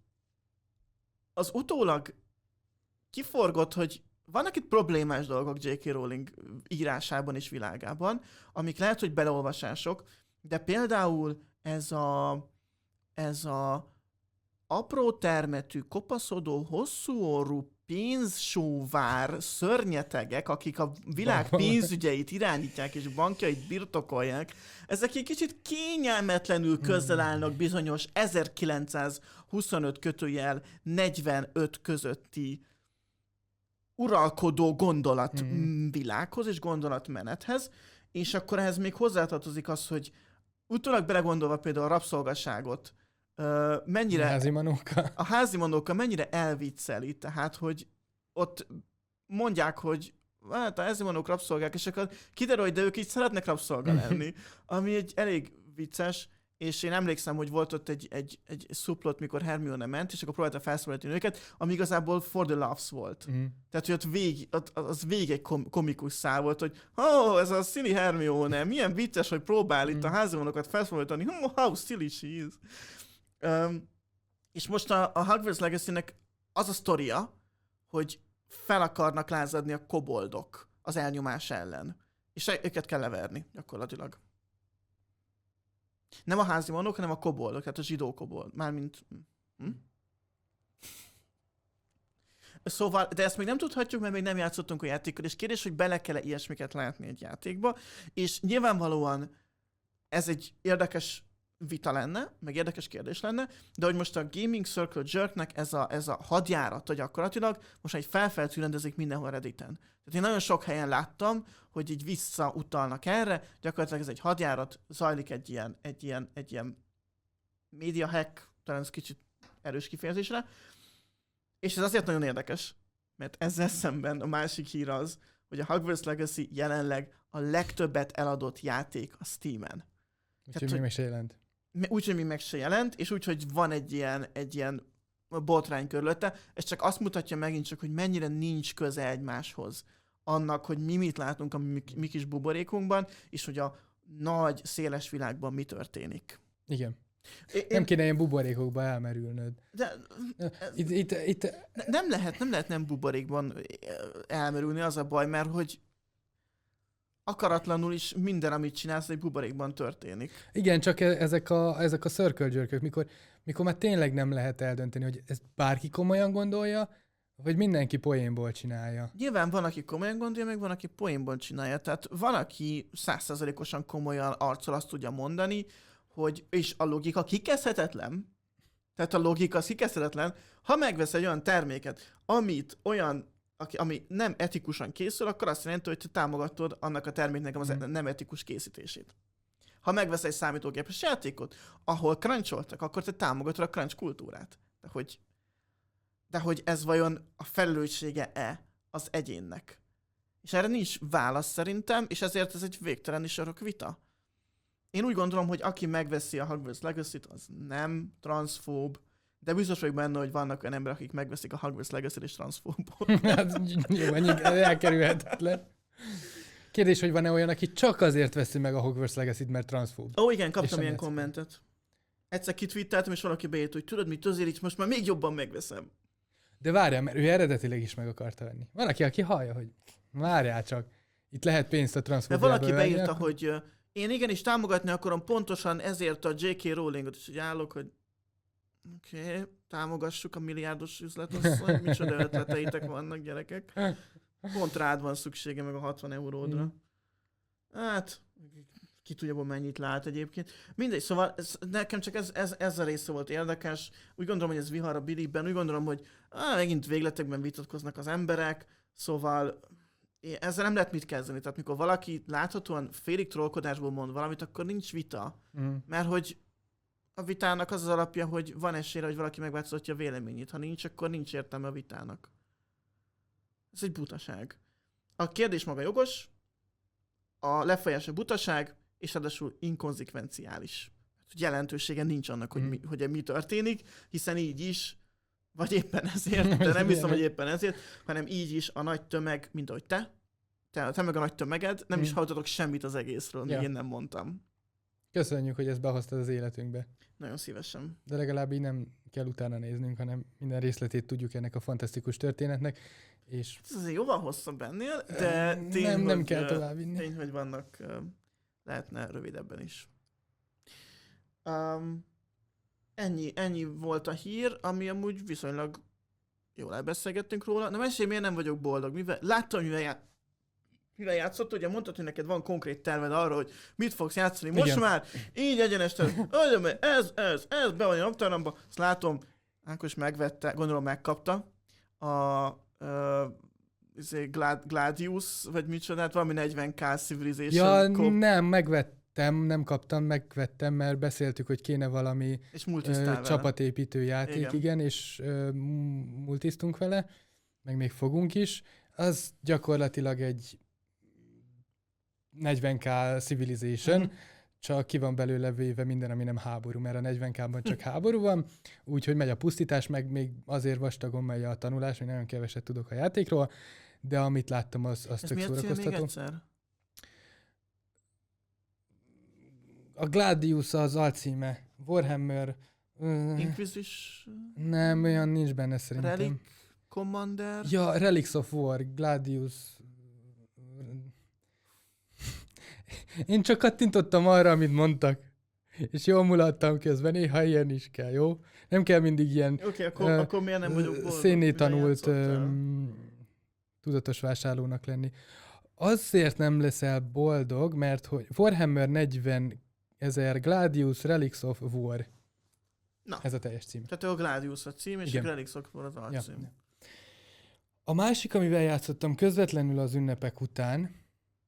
az utólag kiforgott, hogy vannak itt problémás dolgok jé ká. Rowling írásában és világában, amik lehet, hogy beleolvasások, de például ez a, ez a apró termetű, kopaszodó, hosszú orrú pénzsóvár szörnyetegek, akik a világ pénzügyeit irányítják és bankjait birtokolják, ezek egy kicsit kényelmetlenül közel állnak bizonyos ezerkilencszázhuszonöt kötőjel negyvenöt közötti uralkodó gondolatvilághoz és gondolatmenethez, és akkor ehhez még hozzátartozik az, hogy utólag belegondolva például a rabszolgaságot, Uh, mennyire, a házi manóka. A házi manóka mennyire elvicceli, tehát, hogy ott mondják, hogy hát a házi manók rabszolgák, és akkor kiderül, hogy de ők így szeretnek rabszolga lenni, ami egy elég vicces, és én emlékszem, hogy volt ott egy, egy, egy szuplot, mikor Hermione ment, és akkor próbálta felszólítani őket, ami igazából for the laughs volt. Mm. Tehát, hogy ott vég, ott, az végig egy kom- komikus szál volt, hogy oh, ez a silly Hermione, milyen vicces, hogy próbál mm. itt a házi manókat felszólítani, oh, how silly she is. Um, és most a, a Hogwarts Legacy-nek az a sztoria, hogy fel akarnak lázadni a koboldok az elnyomás ellen. És őket kell leverni, gyakorlatilag. Nem a házi manók, hanem a koboldok, tehát a zsidó kobold. Mármint... Hm? Szóval, de ezt még nem tudhatjuk, mert még nem játszottunk a játékkal, és kérdés, hogy bele kell-e ilyesmiket látni egy játékba, és nyilvánvalóan ez egy érdekes vita lenne, meg érdekes kérdés lenne, de hogy most a Gaming Circle Jerknek ez a, ez a hadjárata gyakorlatilag most egy felfeltű rendezik mindenhol Redditen. Tehát én nagyon sok helyen láttam, hogy így visszautalnak erre, gyakorlatilag ez egy hadjárat, zajlik egy ilyen, egy ilyen, egy ilyen media hack, talán ez kicsit erős kifejezésre, és ez azért nagyon érdekes, mert ezzel szemben a másik hír az, hogy a Hogwarts Legacy jelenleg a legtöbbet eladott játék a Steamen. Úgyhogy még meg se jelent. Úgyhogy még meg se jelent, és úgyhogy van egy ilyen, egy ilyen botrány körülötte. Ez csak azt mutatja megint csak, hogy mennyire nincs köze egymáshoz. Annak, hogy mi mit látunk a mi, mi kis buborékunkban, és hogy a nagy, széles világban mi történik. Igen. Én, nem kéne ilyen buborékokba elmerülnöd. De, itt, itt, itt... Ne, nem lehet, nem lehet nem buborékban elmerülni, az a baj, mert hogy akaratlanul is minden, amit csinálsz, egy buborékban történik. Igen, csak ezek a, ezek a circle jerkök, mikor, mikor már tényleg nem lehet eldönteni, hogy ezt bárki komolyan gondolja, vagy mindenki poénból csinálja. Nyilván van, aki komolyan gondolja, meg van, aki poénból csinálja. Tehát van, aki száz százalékosan komolyan arccal azt tudja mondani, hogy, és a logika kikezdhetetlen, Tehát a logika az kikezdhetetlen. Ha megvesz egy olyan terméket, amit olyan, aki, ami nem etikusan készül, akkor azt jelenti, hogy te támogatod annak a terméknek az Hmm. nem etikus készítését. Ha megvesz egy számítógépes játékot, ahol cruncholtak, akkor te támogatod a crunch kultúrát. De hogy, de hogy ez vajon a felelőssége-e az egyénnek? És erre nincs válasz szerintem, és ezért ez egy végtelen is örök vita. Én úgy gondolom, hogy aki megveszi a Hogwarts Legacy-t, az nem transzfób, de biztos vagyok benne, hogy vannak olyan emberek, akik megveszik a Hogwarts Legacy-t és transzfóbok. Hát jó, ennyi elkerülhetetlen. Kérdés, hogy van-e olyan, aki csak azért veszi meg a Hogwarts Legacy-t, mert transzfób? Ó, igen, És kaptam sem ilyen játszik. kommentet. Egyszer kitwitteltem, és valaki beírt, hogy tudod mit, azért így most már még jobban megveszem. De várjál, mert ő eredetileg is meg akarta venni. Van, aki, aki hallja, hogy várjál csak, itt lehet pénzt a Mert transzfóbiából valaki venni, beírta, akkor- hogy uh, én igenis támogatni akarom pontosan ezért a dzsé ká Rowlingot, és így állok, hogy oké, okay, támogassuk a milliárdos üzletasszony, micsoda ötleteitek vannak, gyerekek. Pont rád van szüksége meg a hatvan euródra. Mm. Hát, ki tudja, hogy mennyit lát egyébként. Mindegy, szóval ez, nekem csak ez, ez, ez a része volt érdekes. Úgy gondolom, hogy ez vihar a Billyben, úgy gondolom, hogy á, megint végletekben vitatkoznak az emberek, szóval é- ezzel nem lehet mit kezdeni. Tehát mikor valaki láthatóan félig trollkodásból mond valamit, akkor nincs vita. Mm. Mert hogy a vitának az az alapja, hogy van esélyre, hogy valaki megváltoztatja a véleményét. Ha nincs, akkor nincs értelme a vitának. Ez egy butaság. A kérdés maga jogos, a lefolyása butaság, és ráadásul inkonzekvenciális. Jelentősége nincs annak, hogy mi, hogy mi történik, hiszen így is, vagy éppen ezért, de nem hiszem, hogy éppen ezért, hanem így is a nagy tömeg, mint ahogy te, te, te meg a nagy tömeged, nem is Mm. hallottatok semmit az egészről, még Ja. én nem mondtam. Köszönjük, hogy ezt behoztad az életünkbe. Nagyon szívesen. De legalább így nem kell utána néznünk, hanem minden részletét tudjuk ennek a fantasztikus történetnek, és Ez azért jóval hosszabb ennél, de nem, tény, nem hogy, kell ö, továbbvinni. tény, hogy vannak, ö, lehetne rövidebben is. Um, ennyi, ennyi volt a hír, ami amúgy viszonylag jól elbeszélgettünk róla. Na mesélj, miért nem vagyok boldog? Mivel, láttam, mivel, já, mivel játszott, ugye mondtad, hogy neked van konkrét terved arra, hogy mit fogsz játszani. Most Igen. már így egyenesen, ez, ez, ez, be van a naptáramba. Azt látom, Ákos megvette, gondolom megkapta a uh, Glad, Gladius, vagy micsodát, valami negyven ká Civilization Ja, kop, nem, megvettem, nem kaptam, megvettem, mert beszéltük, hogy kéne valami és ö, multisztál vele. csapatépítő játék, igen, Igen. igen és ö, m- multiztunk vele, meg még fogunk is. Az gyakorlatilag egy negyven ká Civilization, Mhm. csak ki van belőle véve minden, ami nem háború, mert a negyven ká-ban csak háború van, úgyhogy megy a pusztítás, meg még azért vastagon megy a tanulás, hogy nagyon keveset tudok a játékról, de amit láttam, az, az Ez tök miért cím még szórakoztató. egyszer? A Gladius az alcíme. Warhammer. ö, Inquisition? Nem, olyan nincs benne szerintem. Relic Commander? Ja, Relics of War, Gladius. Én csak kattintottam arra, amit mondtak. És jól mulattam közben, néha ilyen is kell, jó? Nem kell mindig ilyen Oké, okay, akkor, Ö, akkor miért nem vagyok boldog? szénné Mivel tanult játszottál? öm, tudatos vásárlónak lenni. Azért nem leszel boldog, mert hogy Warhammer negyven ezer Gladius Relics of War. Na. Ez a teljes cím. Tehát ő a Gladius a cím, és Igen. a Relics of War az Ja. alcím. A másik, amivel játszottam közvetlenül az ünnepek után,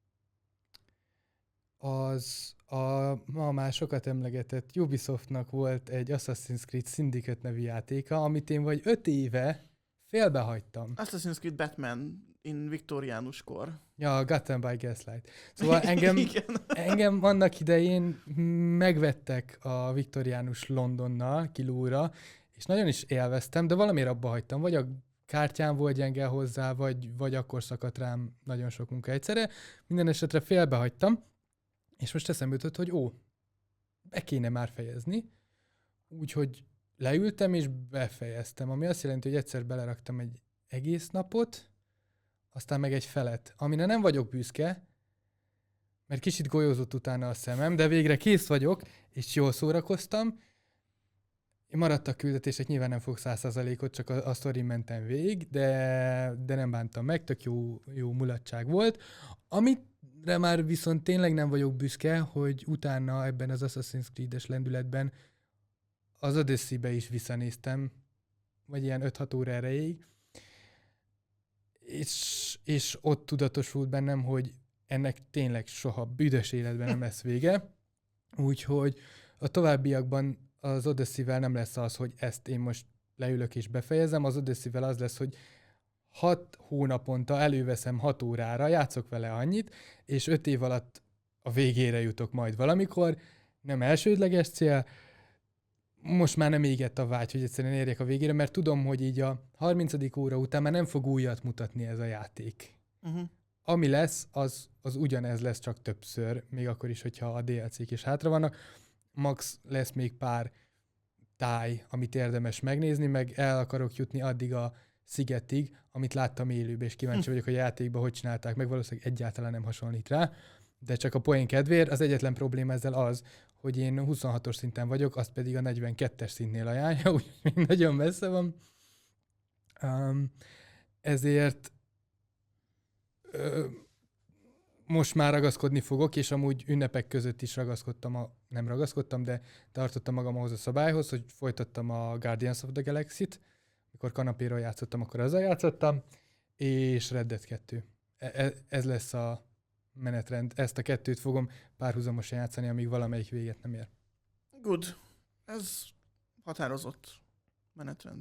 az a ma már sokat emlegetett Ubisoftnak volt egy Assassin's Creed Syndicate nevű játéka, amit én vagy öt éve félbehagytam. Assassin's Creed Batman in viktoriánus kor. Ja, Gotham by Gaslight. Szóval engem, Igen. engem annak idején megvettek a viktoriánus Londonnal kilóra, és nagyon is élveztem, de valamiért abba hagytam. Vagy a kártyám volt gyenge hozzá, vagy, vagy akkor szakadt rám nagyon sok munka egyszerre. Minden esetre félbehagytam, és most eszembe jutott, hogy ó, be kéne már fejezni. Úgyhogy leültem és befejeztem, ami azt jelenti, hogy egyszer beleraktam egy egész napot, aztán meg egy felet, amire nem vagyok büszke, mert kicsit golyózott utána a szemem, de végre kész vagyok, és jól szórakoztam. Maradtak küldetések, nyilván nem fog száz százalékot, csak a, a sztorin mentem végig, de, de nem bántam meg, tök jó, jó mulatság volt. Amire már viszont tényleg nem vagyok büszke, hogy utána ebben az Assassin's Creed-es lendületben az Odyssey-be is visszanéztem, vagy ilyen öt-hat óra erejéig, és, és ott tudatosult bennem, hogy ennek tényleg soha büdös életben nem lesz vége, úgyhogy a továbbiakban az Odyssey-vel nem lesz az, hogy ezt én most leülök és befejezem, az Odyssey-vel az lesz, hogy hat hónaponta előveszem hat órára, játszok vele annyit, és öt év alatt a végére jutok majd valamikor, nem elsődleges cél, most már nem égett a vágy, hogy egyszerűen érjek a végére, mert tudom, hogy így a harmincadik óra után már nem fog újat mutatni ez a játék. Uh-huh. Ami lesz, az, az ugyanez lesz, csak többször, még akkor is, hogyha a dé el cé-k is hátra vannak. Max lesz még pár táj, amit érdemes megnézni, meg el akarok jutni addig a szigetig, amit láttam élőbe, és kíváncsi hm. vagyok, a játékban hogy csinálták meg, valószínűleg egyáltalán nem hasonlít rá, de csak a poén kedvéért. Az egyetlen probléma ezzel az, hogy én huszonhatos szinten vagyok, azt pedig a negyvenkettes szintnél ajánlja, úgyhogy még nagyon messze van. Um, ezért ö, most már ragaszkodni fogok, és amúgy ünnepek között is ragaszkodtam, a, nem ragaszkodtam, de tartottam magam ahhoz a szabályhoz, hogy folytattam a Guardians of the Galaxy-t, mikor kanapéról játszottam, akkor azzal játszottam, és Red Dead kettő. E- ez lesz a menetrend. Ezt a kettőt fogom párhuzamosan játszani, amíg valamelyik véget nem ér. Good. Ez határozott menetrend.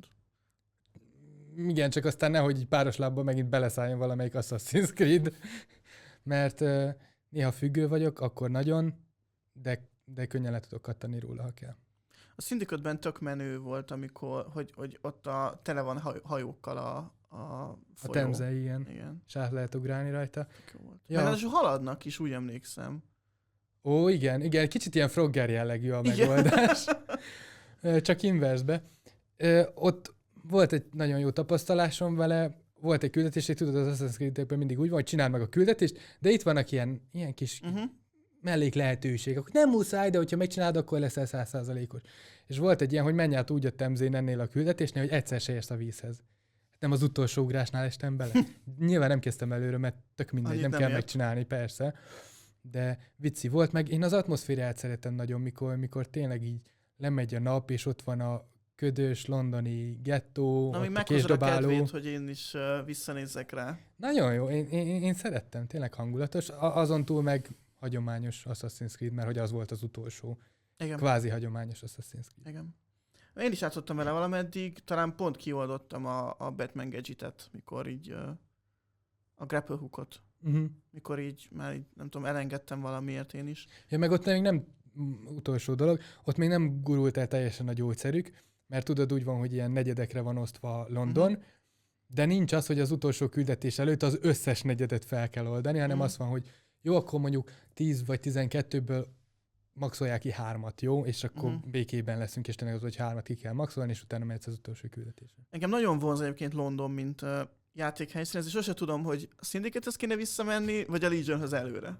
Igen, csak aztán nehogy így páros lábban megint beleszálljon valamelyik Assassin's Creed, mert uh, néha függő vagyok, akkor nagyon, de, de könnyen le tudok kattani róla, ha kell. A Syndicate-ben tök menő volt, amikor, hogy, hogy ott a, tele van haj, hajókkal a, a folyó. A Temze, igen. igen. És át lehet ugrálni rajta. Ja. Mert haladnak is, úgy emlékszem. Ó, igen, igen, kicsit ilyen Frogger jellegű a megoldás. Csak inversbe. Ott volt egy nagyon jó tapasztalásom vele, volt egy küldetés, és tudod, az Assassin's Creed-ekben mindig úgy van, hogy csináld meg a küldetést, de itt vannak ilyen, ilyen kis uh-huh. mellék lehetőségek, hogy nem muszáj, de hogyha megcsinálod, akkor leszel száz százalékos. És volt egy ilyen, hogy menj át úgy a Temzén ennél a küldetésnél, hogy egyszer se érsz a vízhez. Nem az utolsó ugrásnál estem bele. Nyilván nem kezdtem előre, mert tök mindegy, nem, nem kell ért. megcsinálni, persze. De vicci volt, meg én az atmoszférát szeretem nagyon, mikor, mikor tényleg így lemegy a nap, és ott van a ködös londoni gettó, na, ott a késdobáló. Kedvét, hogy én is uh, visszanézzek rá. Nagyon jó, én, én, én szerettem, tényleg hangulatos. A, azon túl meg hagyományos Assassin's Creed, mert hogy az volt az utolsó. Igen. Kvázi hagyományos Assassin's Creed. Igen. Én is játszottam vele valameddig, talán pont kioldottam a, a Batman gadgetet, mikor így uh, a grapple hookot. Uh-huh. Mikor így már így, nem tudom, elengedtem valamiért én is. Ja, meg ott még nem utolsó dolog, ott még nem gurult el teljesen a gyógyszerük, mert tudod, úgy van, hogy ilyen negyedekre van osztva London, uh-huh. de nincs az, hogy az utolsó küldetés előtt az összes negyedet fel kell oldani, hanem uh-huh. az van, hogy jó, akkor mondjuk tíz vagy tizenkettőből maxolják ki hármat, jó? És akkor uh-huh. békében leszünk, és tényleg az, hogy hármat ki kell maxolni, és utána mehetsz az utolsó küldetésre. Engem nagyon vonz egyébként London, mint uh, játékhelyszín, és sose tudom, hogy a Syndicate-hez kéne visszamenni, vagy a Legionhez előre.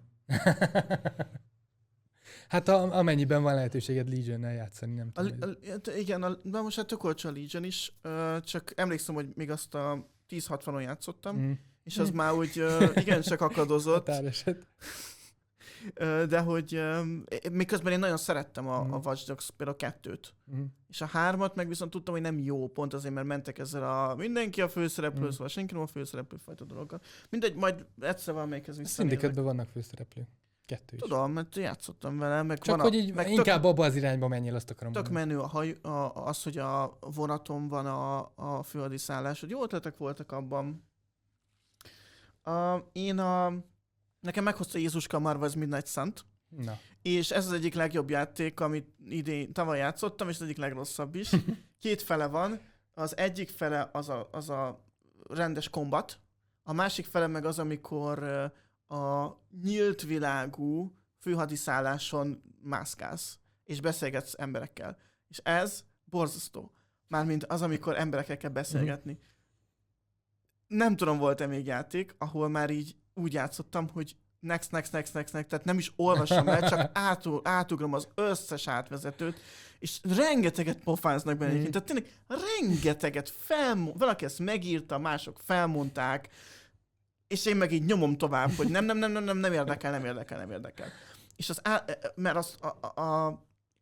Hát a, amennyiben van lehetőséged Legionnel játszani, nem tudom. A, a, igen, a, de most hát tök olcsó a Legion is, uh, csak emlékszem, hogy még azt a tíz hatvanon játszottam, mm. és az mm. már úgy uh, igen, csak akadozott. Határeset. De hogy um, miközben én nagyon szerettem a, mm. a Watch Dogs például a kettőt. Mm. És a hármat meg viszont tudtam, hogy nem jó, pont azért, mert mentek ezzel a mindenki a főszereplő, mm. szóval senki nem a főszereplő fajta dologgal. Mindegy, majd egyszer valamelyikhez visszanézek. A Syndicate-ben vannak főszereplők. Kettő is. Tudom, mert játszottam vele. Meg csak van hogy így a, meg inkább abba az irányba menjél, azt akarom tök mondani. Menő a haj, a, az, hogy a vonaton van a, a főhadiszállás, hogy jó ötletek voltak abban. A, én a... Nekem meghozta Jézuska a Marvel's Midnight Sun-t, na. És ez az egyik legjobb játék, amit idén, tavaly játszottam, és az egyik legrosszabb is. Két fele van, az egyik fele az a, az a rendes kombat, a másik fele meg az, amikor a nyílt világú főhadiszálláson mászkálsz, és beszélgetsz emberekkel. És ez borzasztó. Mármint az, amikor emberekkel kell beszélgetni. Mm. Nem tudom, volt-e még játék, ahol már így úgy játszottam, hogy next, next, next, next, next, tehát nem is olvasom el, csak átul, átugrom az összes átvezetőt, és rengeteget pofáznak benne. Mm. Tehát tényleg rengeteget felmond, valaki ezt megírta, mások felmondták, és én meg így nyomom tovább, hogy nem, nem, nem, nem, nem, nem érdekel, nem érdekel, nem érdekel. És az á, mert az, a, a, a,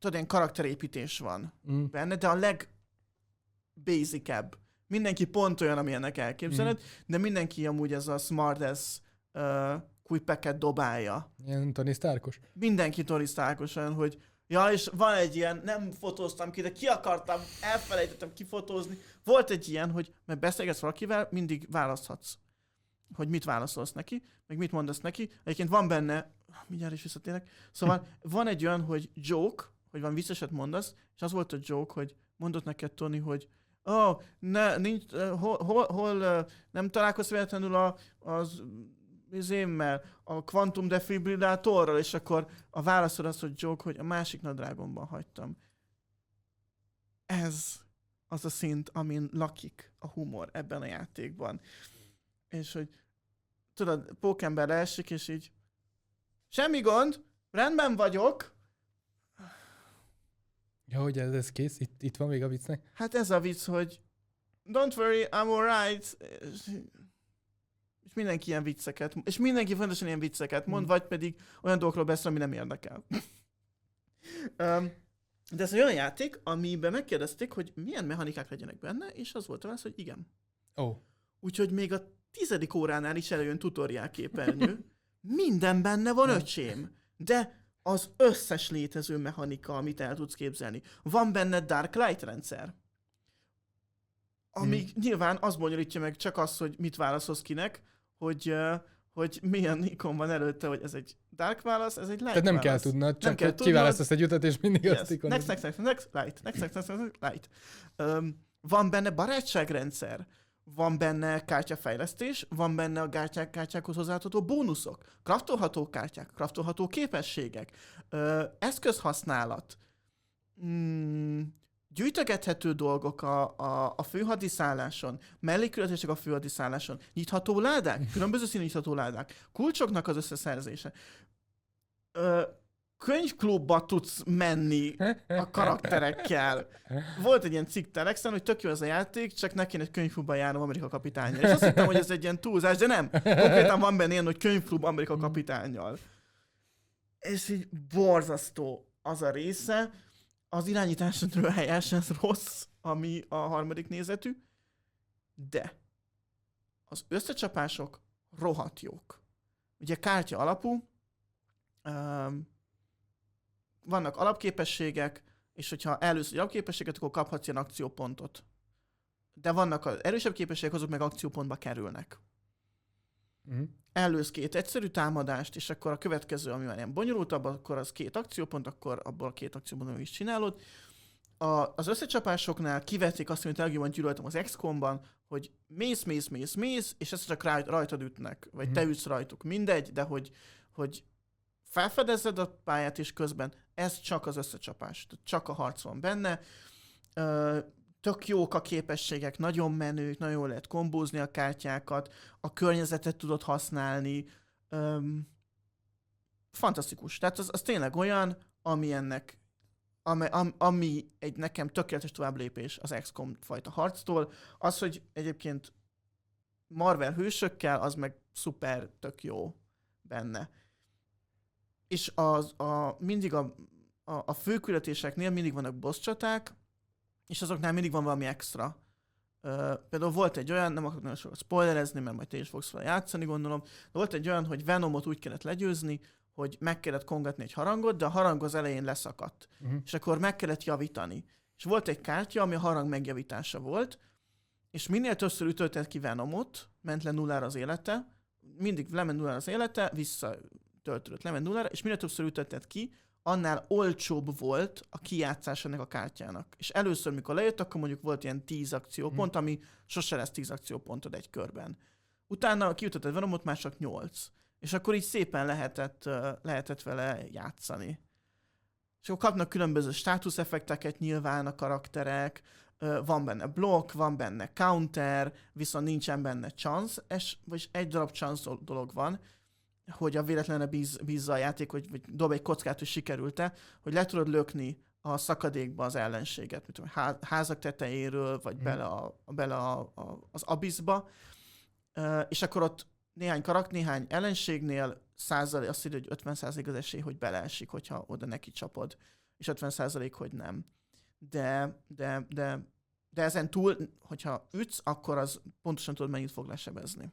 tudod, ilyen karakterépítés van Mm. benne, de a leg basic-ebb. Mindenki pont olyan, amilyennek elképzeled, mm. de mindenki amúgy ez a smartass uh, quipeket dobálja. Ilyen Tony Starkos. Mindenki Tony Starkos olyan, hogy ja, és van egy ilyen, nem fotóztam ki, de ki akartam, elfelejtettem kifotózni. Volt egy ilyen, hogy mert beszélgetsz valakivel, mindig választhatsz, hogy mit válaszolsz neki, meg mit mondasz neki. Egyébként van benne, mindjárt is visszatérek, szóval van egy olyan, hogy joke, hogy van vicceset mondasz, és az volt a joke, hogy mondott neked Tony, hogy oh, ne, nincs, uh, hol, hol, hol uh, nem találkozz véletlenül a, az émmel, a kvantum defibrillátorral, és akkor a válaszod az, hogy joke, hogy a másik nadrágomban hagytam. Ez az a szint, amin lakik a humor ebben a játékban. És hogy tudod, pókember leesik, és így semmi gond, rendben vagyok. Ja, hogy ez, ez kész? Itt, itt van még a viccnek? Hát ez a vicc, hogy don't worry, I'm alright. És mindenki ilyen vicceket, és mindenki fontosan ilyen vicceket mond, mm. vagy pedig olyan dolgokról beszél, ami nem érdekel. um, de ez egy olyan játék, amiben megkérdezték, hogy milyen mechanikák legyenek benne, és az volt a válasz, hogy igen. Oh. Úgyhogy még a tizedik óránál is előjön tutoriál képernyő. Minden benne van, öcsém. De az összes létező mechanika, amit el tudsz képzelni. Van benne Dark Light rendszer. Ami hmm. nyilván az bonyolítja meg csak az, hogy mit válaszolsz kinek, hogy, uh, hogy milyen ikon van előtte, hogy ez egy dark válasz, ez egy light Tehát nem válasz. kell tudnod, csak kell hogy kiválasztasz egy utat, és mindig yes. azt ikon. Next, next, next, next, light. Next, next, next, next, light. Um, van benne barátságrendszer, van benne kártyafejlesztés, van benne a kártyák, kártyákhoz hozzáadható bónuszok, kraftolható kártyák, kraftolható képességek, uh, eszközhasználat, mm, gyűjtögethető dolgok a, a, a főhadiszálláson, mellékületések a főhadiszálláson, nyitható ládák, különböző színű nyitható ládák, kulcsoknak az összeszerzése. Ö, könyvklubba tudsz menni a karakterekkel. Volt egy ilyen cikk Telexen, hogy tök jó ez a játék, csak ne kéne könyvklubba járnom Amerika kapitánnyal. És azt hittem, hogy ez egy ilyen túlzás, de nem. Konkrétan van benne ilyen, hogy könyvklub Amerika kapitánnyal. És így borzasztó az a része. Az irányításodról helyes, ez rossz, ami a harmadik nézetű, de az összecsapások rohadt jók. Ugye kártya alapú, um, vannak alapképességek, és hogyha elősz egy alapképességet, akkor kaphatsz ilyen akciópontot. De vannak az erősebb képességek, azok meg akciópontba kerülnek. Uh-huh. Elősz két egyszerű támadást, és akkor a következő, ami már ilyen bonyolultabb, akkor az két akciópont, akkor abból a két akciópontban is csinálod. A, az összecsapásoknál kivették azt, amit legjobban gyűlöltem az iksz komban, hogy mész, mész, mész, mész, és ezt csak rá, rajtad ütnek, vagy uh-huh. te ütsz rajtuk, mindegy, de hogy, hogy felfedezed a pályát, és közben ez csak az összecsapás, csak a harc van benne. Ö, Tök jók a képességek, nagyon menők, nagyon jól lehet kombózni a kártyákat, a környezetet tudod használni. Öm, fantasztikus. Tehát az, az tényleg olyan, ami ennek, ami, ami egy nekem tökéletes továbblépés az iksz kom fajta harctól. Az, hogy egyébként Marvel hősökkel, az meg szuper tök jó benne. És az, a, mindig a, a, a főküldetéseknél mindig vannak boss csaták, és azoknál mindig van valami extra. Uh, például volt egy olyan, nem akarok nagyon sokat spoilerezni, mert majd te is fogsz vele játszani, gondolom, de volt egy olyan, hogy Venomot úgy kellett legyőzni, hogy meg kellett kongatni egy harangot, de a harang az elején leszakadt. Uh-huh. És akkor meg kellett javítani. És volt egy kártya, ami a harang megjavítása volt, és minél többször ütötted ki Venomot, ment le nullára az élete, mindig lement nullára az élete, visszatöltődött, lement nullára, és minél többször ütötted ki, annál olcsóbb volt a kijátszás ennek a kártyának. És először, mikor lejött, akkor mondjuk volt ilyen tíz akciópont, hmm. ami sose lesz tíz akciópontod egy körben. Utána kiütötted Venomot, már csak nyolc. És akkor így szépen lehetett, lehetett vele játszani. És akkor kapnak különböző státuszeffekteket nyilván a karakterek, van benne blokk, van benne counter, viszont nincsen benne chance, és, vagyis egy darab chance dolog van, hogy a véletlenre bíz, bízza a játék, hogy vagy dob egy kockát, hogy sikerült-e, hogy le tudod lökni a szakadékba az ellenséget, mint a házak tetejéről, vagy hmm. bele, a, bele a, a, az abysszba, uh, és akkor ott néhány karak, néhány ellenségnél százalék, azt írja, hogy ötven százalék az esély, hogy beleesik, hogyha oda neki csapod. és ötven százalék, hogy nem. De, de, de, de ezen túl, hogyha ütsz, akkor az pontosan tudod, mennyit fog lesebezni.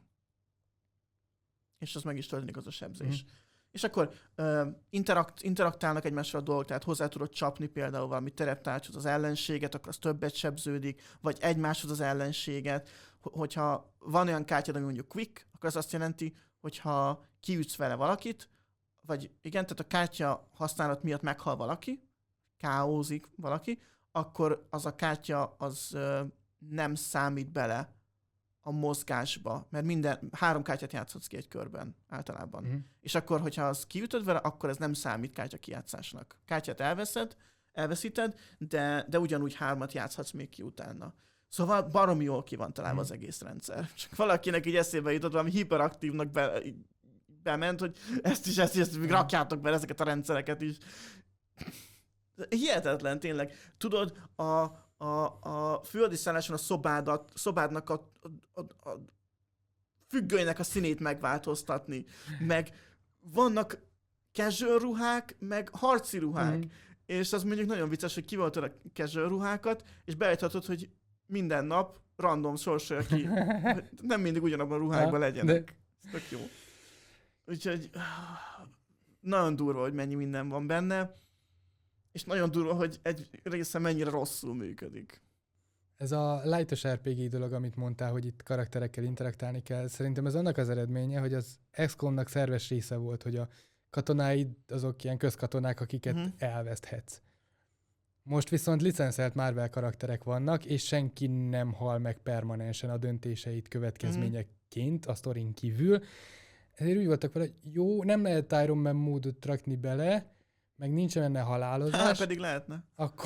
És az meg is történik az a sebzés. Mm. És akkor uh, interakt, interaktálnak egymással a dolgok, tehát hozzá tudod csapni például valami tereptárcsot az ellenséget, akkor az többet sebződik, vagy egymáshoz az ellenséget. Hogyha van olyan kártyád, ami mondjuk quick, akkor az azt jelenti, hogyha kiütsz vele valakit, vagy igen, tehát a kártya használat miatt meghal valaki, káózik valaki, akkor az a kártya az uh, nem számít bele a mozgásba, mert minden, három kártyát játszhatsz ki egy körben általában. Uh-huh. És akkor, hogyha az kiütöd vele, akkor ez nem számít kártya kijátszásnak. Kártyát elveszed, elveszíted, de, de ugyanúgy hármat játszhatsz még ki utána. Szóval baromi jól ki van találva uh-huh. az egész rendszer. Csak valakinek így eszébe jutott, valami hiperaktívnak be, bement, hogy ezt is, ezt is, ezt is, rakjátok be ezeket a rendszereket is. Hihetetlen, tényleg. Tudod, a, a, a főadiszálláson a szobádat, szobádnak a, a, a, a függönynek a színét megváltoztatni, meg vannak casual ruhák, meg harci ruhák. Mm. És az mondjuk nagyon vicces, hogy kivoltad a casual ruhákat, és beállíthatod, hogy minden nap random sorsolja ki. Nem mindig ugyanabban a ruhákban legyenek. De... Ez tök jó. Úgyhogy nagyon durva, hogy mennyi minden van benne. És nagyon durva, hogy egy része mennyire rosszul működik. Ez a lightos er pé gé dolog, amit mondtál, hogy itt karakterekkel interaktálni kell, szerintem ez annak az eredménye, hogy az iksz komnak szerves része volt, hogy a katonáid azok ilyen közkatonák, akiket uh-huh. elveszthetsz. Most viszont licenszelt Marvel karakterek vannak, és senki nem hal meg permanensen a döntéseit következményeként uh-huh. a sztorin kívül. Ezért úgy voltak vele, hogy jó, nem lehet Iron Man módot rakni bele, meg nincs benne halálozás. Hát pedig lehetne. Akkor,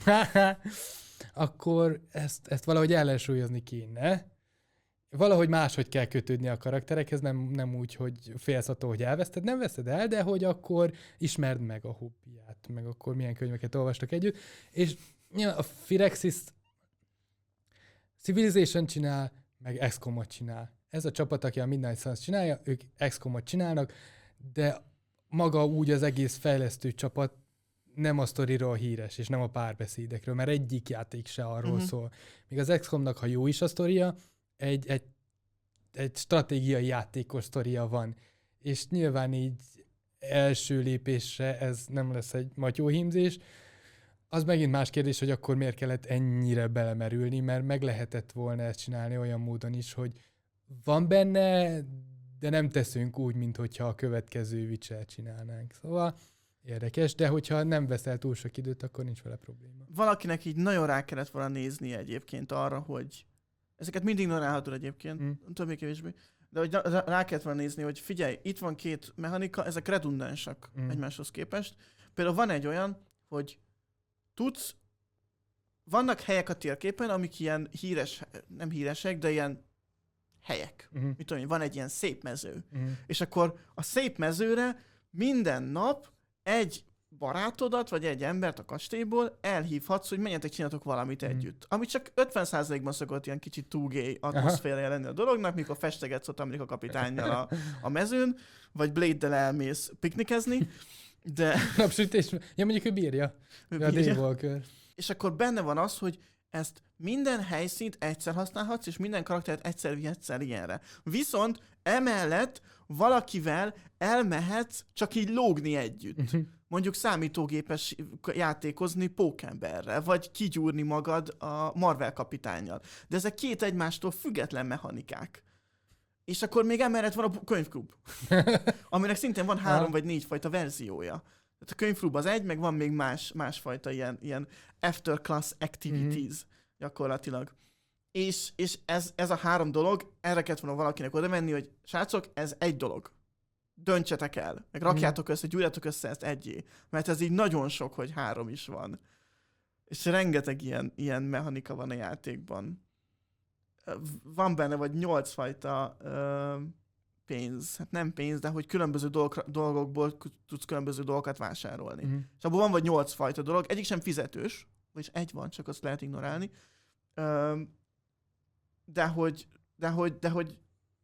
akkor ezt, ezt valahogy ellensúlyozni kéne. Valahogy máshogy kell kötődni a karakterekhez, nem, nem úgy, hogy félsz attól, hogy elveszted, nem veszed el, de hogy akkor ismerd meg a hobbiját, meg akkor milyen könyveket olvastak együtt. És ja, a Firaxis Civilization csinál, meg iksz komot csinál. Ez a csapat, aki a Midnight Suns csinálja, ők iksz komot csinálnak, de maga úgy az egész fejlesztő csapat nem a sztoriról híres, és nem a párbeszédekről, mert egyik játék se arról uh-huh. szól. Míg az iksz komnak, ha jó is a sztoria, egy, egy, egy stratégiai játékos sztoria van. És nyilván így első lépésre ez nem lesz egy matyóhímzés. Az megint más kérdés, hogy akkor miért kellett ennyire belemerülni, mert meg lehetett volna ezt csinálni olyan módon is, hogy van benne, de nem teszünk úgy, mint hogyha a következő Witcher csinálnánk. Szóval érdekes, de hogyha nem veszel túl sok időt, akkor nincs vele probléma. Valakinek így nagyon rá kellett volna nézni egyébként arra, hogy ezeket mind ignorálhatod egyébként, mm. többé kevésbé, de hogy rá kellett volna nézni, hogy figyelj, itt van két mechanika, ezek redundánsak mm. egymáshoz képest. Például van egy olyan, hogy tudsz, vannak helyek a térképen, amik ilyen híres, nem híresek, de ilyen helyek. Uh-huh. Mit tudom, van egy ilyen szép mező. Uh-huh. És akkor a szép mezőre minden nap egy barátodat, vagy egy embert a kastélyból elhívhatsz, hogy menjetek, csináltok valamit uh-huh. együtt. Ami csak ötven százalékban szokott ilyen kicsit too gay atmoszférája lenni a dolognak, mikor festegetsz ott Amerika kapitánnyal a, a mezőn, vagy Blade-del elmész piknikezni, de... Napsütés, ja mondjuk ő bírja. Ő bírja. A Dave Walker. És akkor benne van az, hogy ezt minden helyszínt egyszer használhatsz, és minden karaktert egyszer vihetsz el ilyenre. Viszont emellett valakivel elmehetsz csak így lógni együtt. Mondjuk számítógépes játékozni pókemberrel, vagy kigyúrni magad a Marvel kapitánnyal. De ezek két egymástól független mechanikák. És akkor még emellett van a könyvklub, aminek szintén van három vagy négy fajta verziója. Tehát a könyvklub az egy, meg van még más, másfajta ilyen, ilyen after class activities mm-hmm. gyakorlatilag. És, és ez, ez a három dolog, erre kellett volna valakinek oda menni, hogy srácok, ez egy dolog. Döntsetek el, meg rakjátok össze, gyújjátok össze ezt egyé. Mert ez így nagyon sok, hogy három is van. És rengeteg ilyen, ilyen mechanika van a játékban. Van benne vagy nyolc fajta uh, pénz, hát nem pénz, de hogy különböző dolgok, dolgokból tudsz különböző dolgokat vásárolni. Uh-huh. És abból van vagy nyolc fajta dolog, egyik sem fizetős, vagyis egy van, csak azt lehet ignorálni. Uh, de hogy, de hogy, de hogy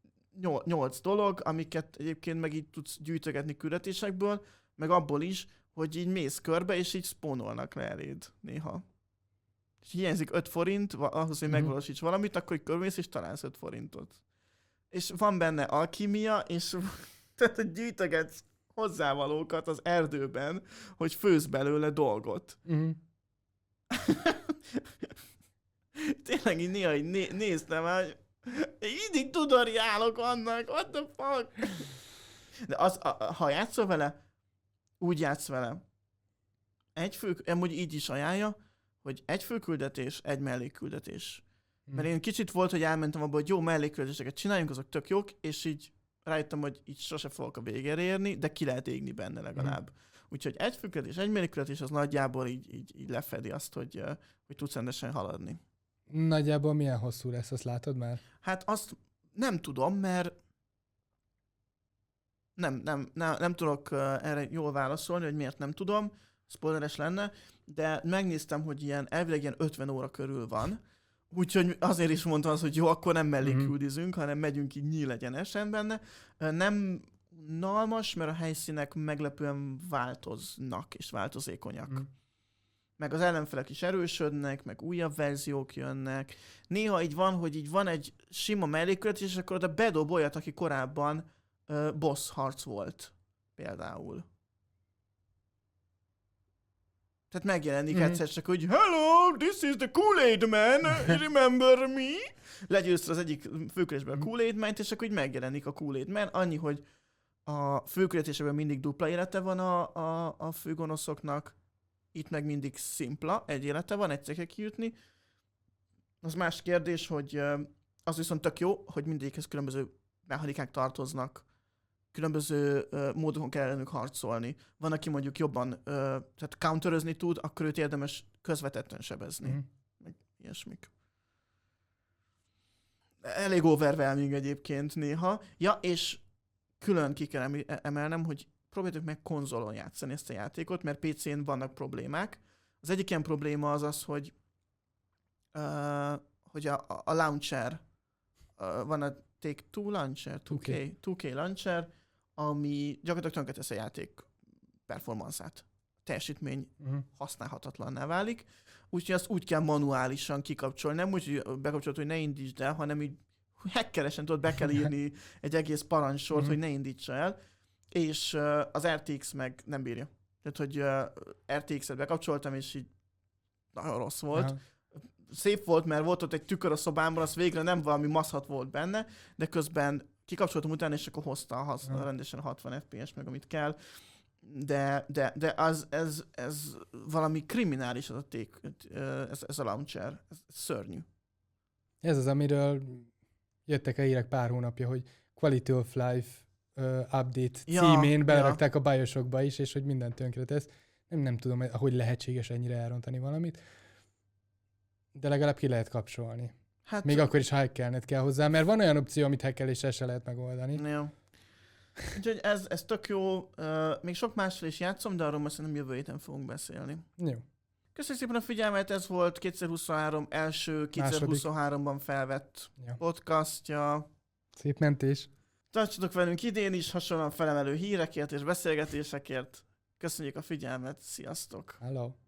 nyolc dolog, amiket egyébként meg így tudsz gyűjtögetni küldetésekből, meg abból is, hogy így mész körbe, és így spónolnak le eléd néha. És hiányzik öt forint, ahhoz, hogy Mhm. megvalósíts valamit, akkor így körmész, és találsz öt forintot. És van benne alkímia, és tehát, hogy gyűjtögetsz hozzávalókat az erdőben, hogy főz belőle dolgot. Uh-huh. Tényleg így néha így né- néztem, hogy mindig tudoriálok annak, what the fuck? De az, a, a, ha játszol vele, úgy játsz vele. Egy fő, amúgy így is ajánlja, hogy egy főküldetés, egy mellékküldetés. Mert én kicsit volt, hogy elmentem abba, hogy jó mellékküldetéseket csináljunk, azok tök jók, és így rájöttem, hogy így sose fogok a végére érni, de ki lehet égni benne legalább. Úgyhogy egy főküldetés, egy mellékküldetés, az nagyjából így, így, így lefedi azt, hogy, hogy tudsz rendesen haladni. Nagyjából milyen hosszú lesz, azt látod már? Hát azt nem tudom, mert nem, nem, nem, nem tudok erre jól válaszolni, hogy miért nem tudom, spoileres lenne, de megnéztem, hogy ilyen elvileg ilyen ötven óra körül van, úgyhogy azért is mondtam azt, hogy jó, akkor nem mellé Mhm. küldizünk, hanem megyünk így nyílegyenesen benne. Nem unalmas, mert a helyszínek meglepően változnak és változékonyak. Mhm. Meg az ellenfelek is erősödnek, meg újabb verziók jönnek. Néha így van, hogy így van egy sima mellékküldetés, és akkor oda bedob olyat, aki korábban uh, boss harc volt. Például. Tehát megjelenik Mhm. egyszer csak, hogy hello, this is the Kool-Aid Man, remember me? Legyőzte az egyik főkülésben a Mhm. Kool-Aid Man-t, és akkor így megjelenik a Kool-Aid Man. Annyi, hogy a főküldetésekben mindig dupla élete van a, a, a főgonoszoknak, itt meg mindig szimpla, egy élete van, egyszer kell kijutni. Az más kérdés, hogy ö, az viszont tök jó, hogy mindegyikhez különböző mechanikák tartoznak, különböző ö, módokon kell ellenük harcolni. Van, aki mondjuk jobban ö, tehát counterözni tud, akkor őt érdemes közvetetten sebezni. Mhm. Meg ilyesmik. Elég overwhelming egyébként néha. Ja, és külön ki kell em- emelnem, hogy próbáljuk meg konzolon játszani ezt a játékot, mert pé cén vannak problémák. Az egyik ilyen probléma az az, hogy, uh, hogy a, a launcher, uh, van a Take-Two launcher, two K, two K launcher, ami gyakorlatilag tönkretesz a játék performanszát. Teljesítmény Uh-huh. használhatatlanná válik, úgyhogy azt úgy kell manuálisan kikapcsolni, nem úgy, hogy bekapcsolod, hogy ne indítsd el, hanem így hackeresen tudod, be kell írni egy egész parancsort, Mhm. hogy ne indítsa el, és uh, az er té iksz meg nem bírja. Tehát, hogy uh, er té iksz-et bekapcsoltam, és így nagyon rossz volt. Aha. Szép volt, mert volt ott egy tükör a szobámban, az végre nem valami maszhat volt benne, de közben kikapcsoltam utána, és akkor hozta a hasz, Aha. rendesen hatvan ef pé es, meg amit kell. De, de, de az, ez, ez valami kriminális az a ték, ez, ez a launcher. Ez szörnyű. Ez az, amiről jöttek a hírek pár hónapja, hogy Quality of Life uh, update Ja, címén ja. belerakták a BioShockba is, és hogy minden tönkre tesz. Nem, nem tudom, hogy lehetséges ennyire elrontani valamit. De legalább ki lehet kapcsolni. Hát, Még akkor is hackelned kell hozzá, mert van olyan opció, amit hackeléssel se lehet megoldani. Jó. Úgyhogy ez, ez tök jó. Uh, még sok mással is játszom, de arról most szerintem jövő héten fogunk beszélni. Jó. Köszönjük szépen a figyelmet, ez volt kétezer-huszonhárom első kétezer-huszonháromban felvett Ja. podcastja. Szép mentés. Tartsatok velünk idén is hasonlóan felemelő hírekért és beszélgetésekért. Köszönjük a figyelmet, sziasztok! Hello.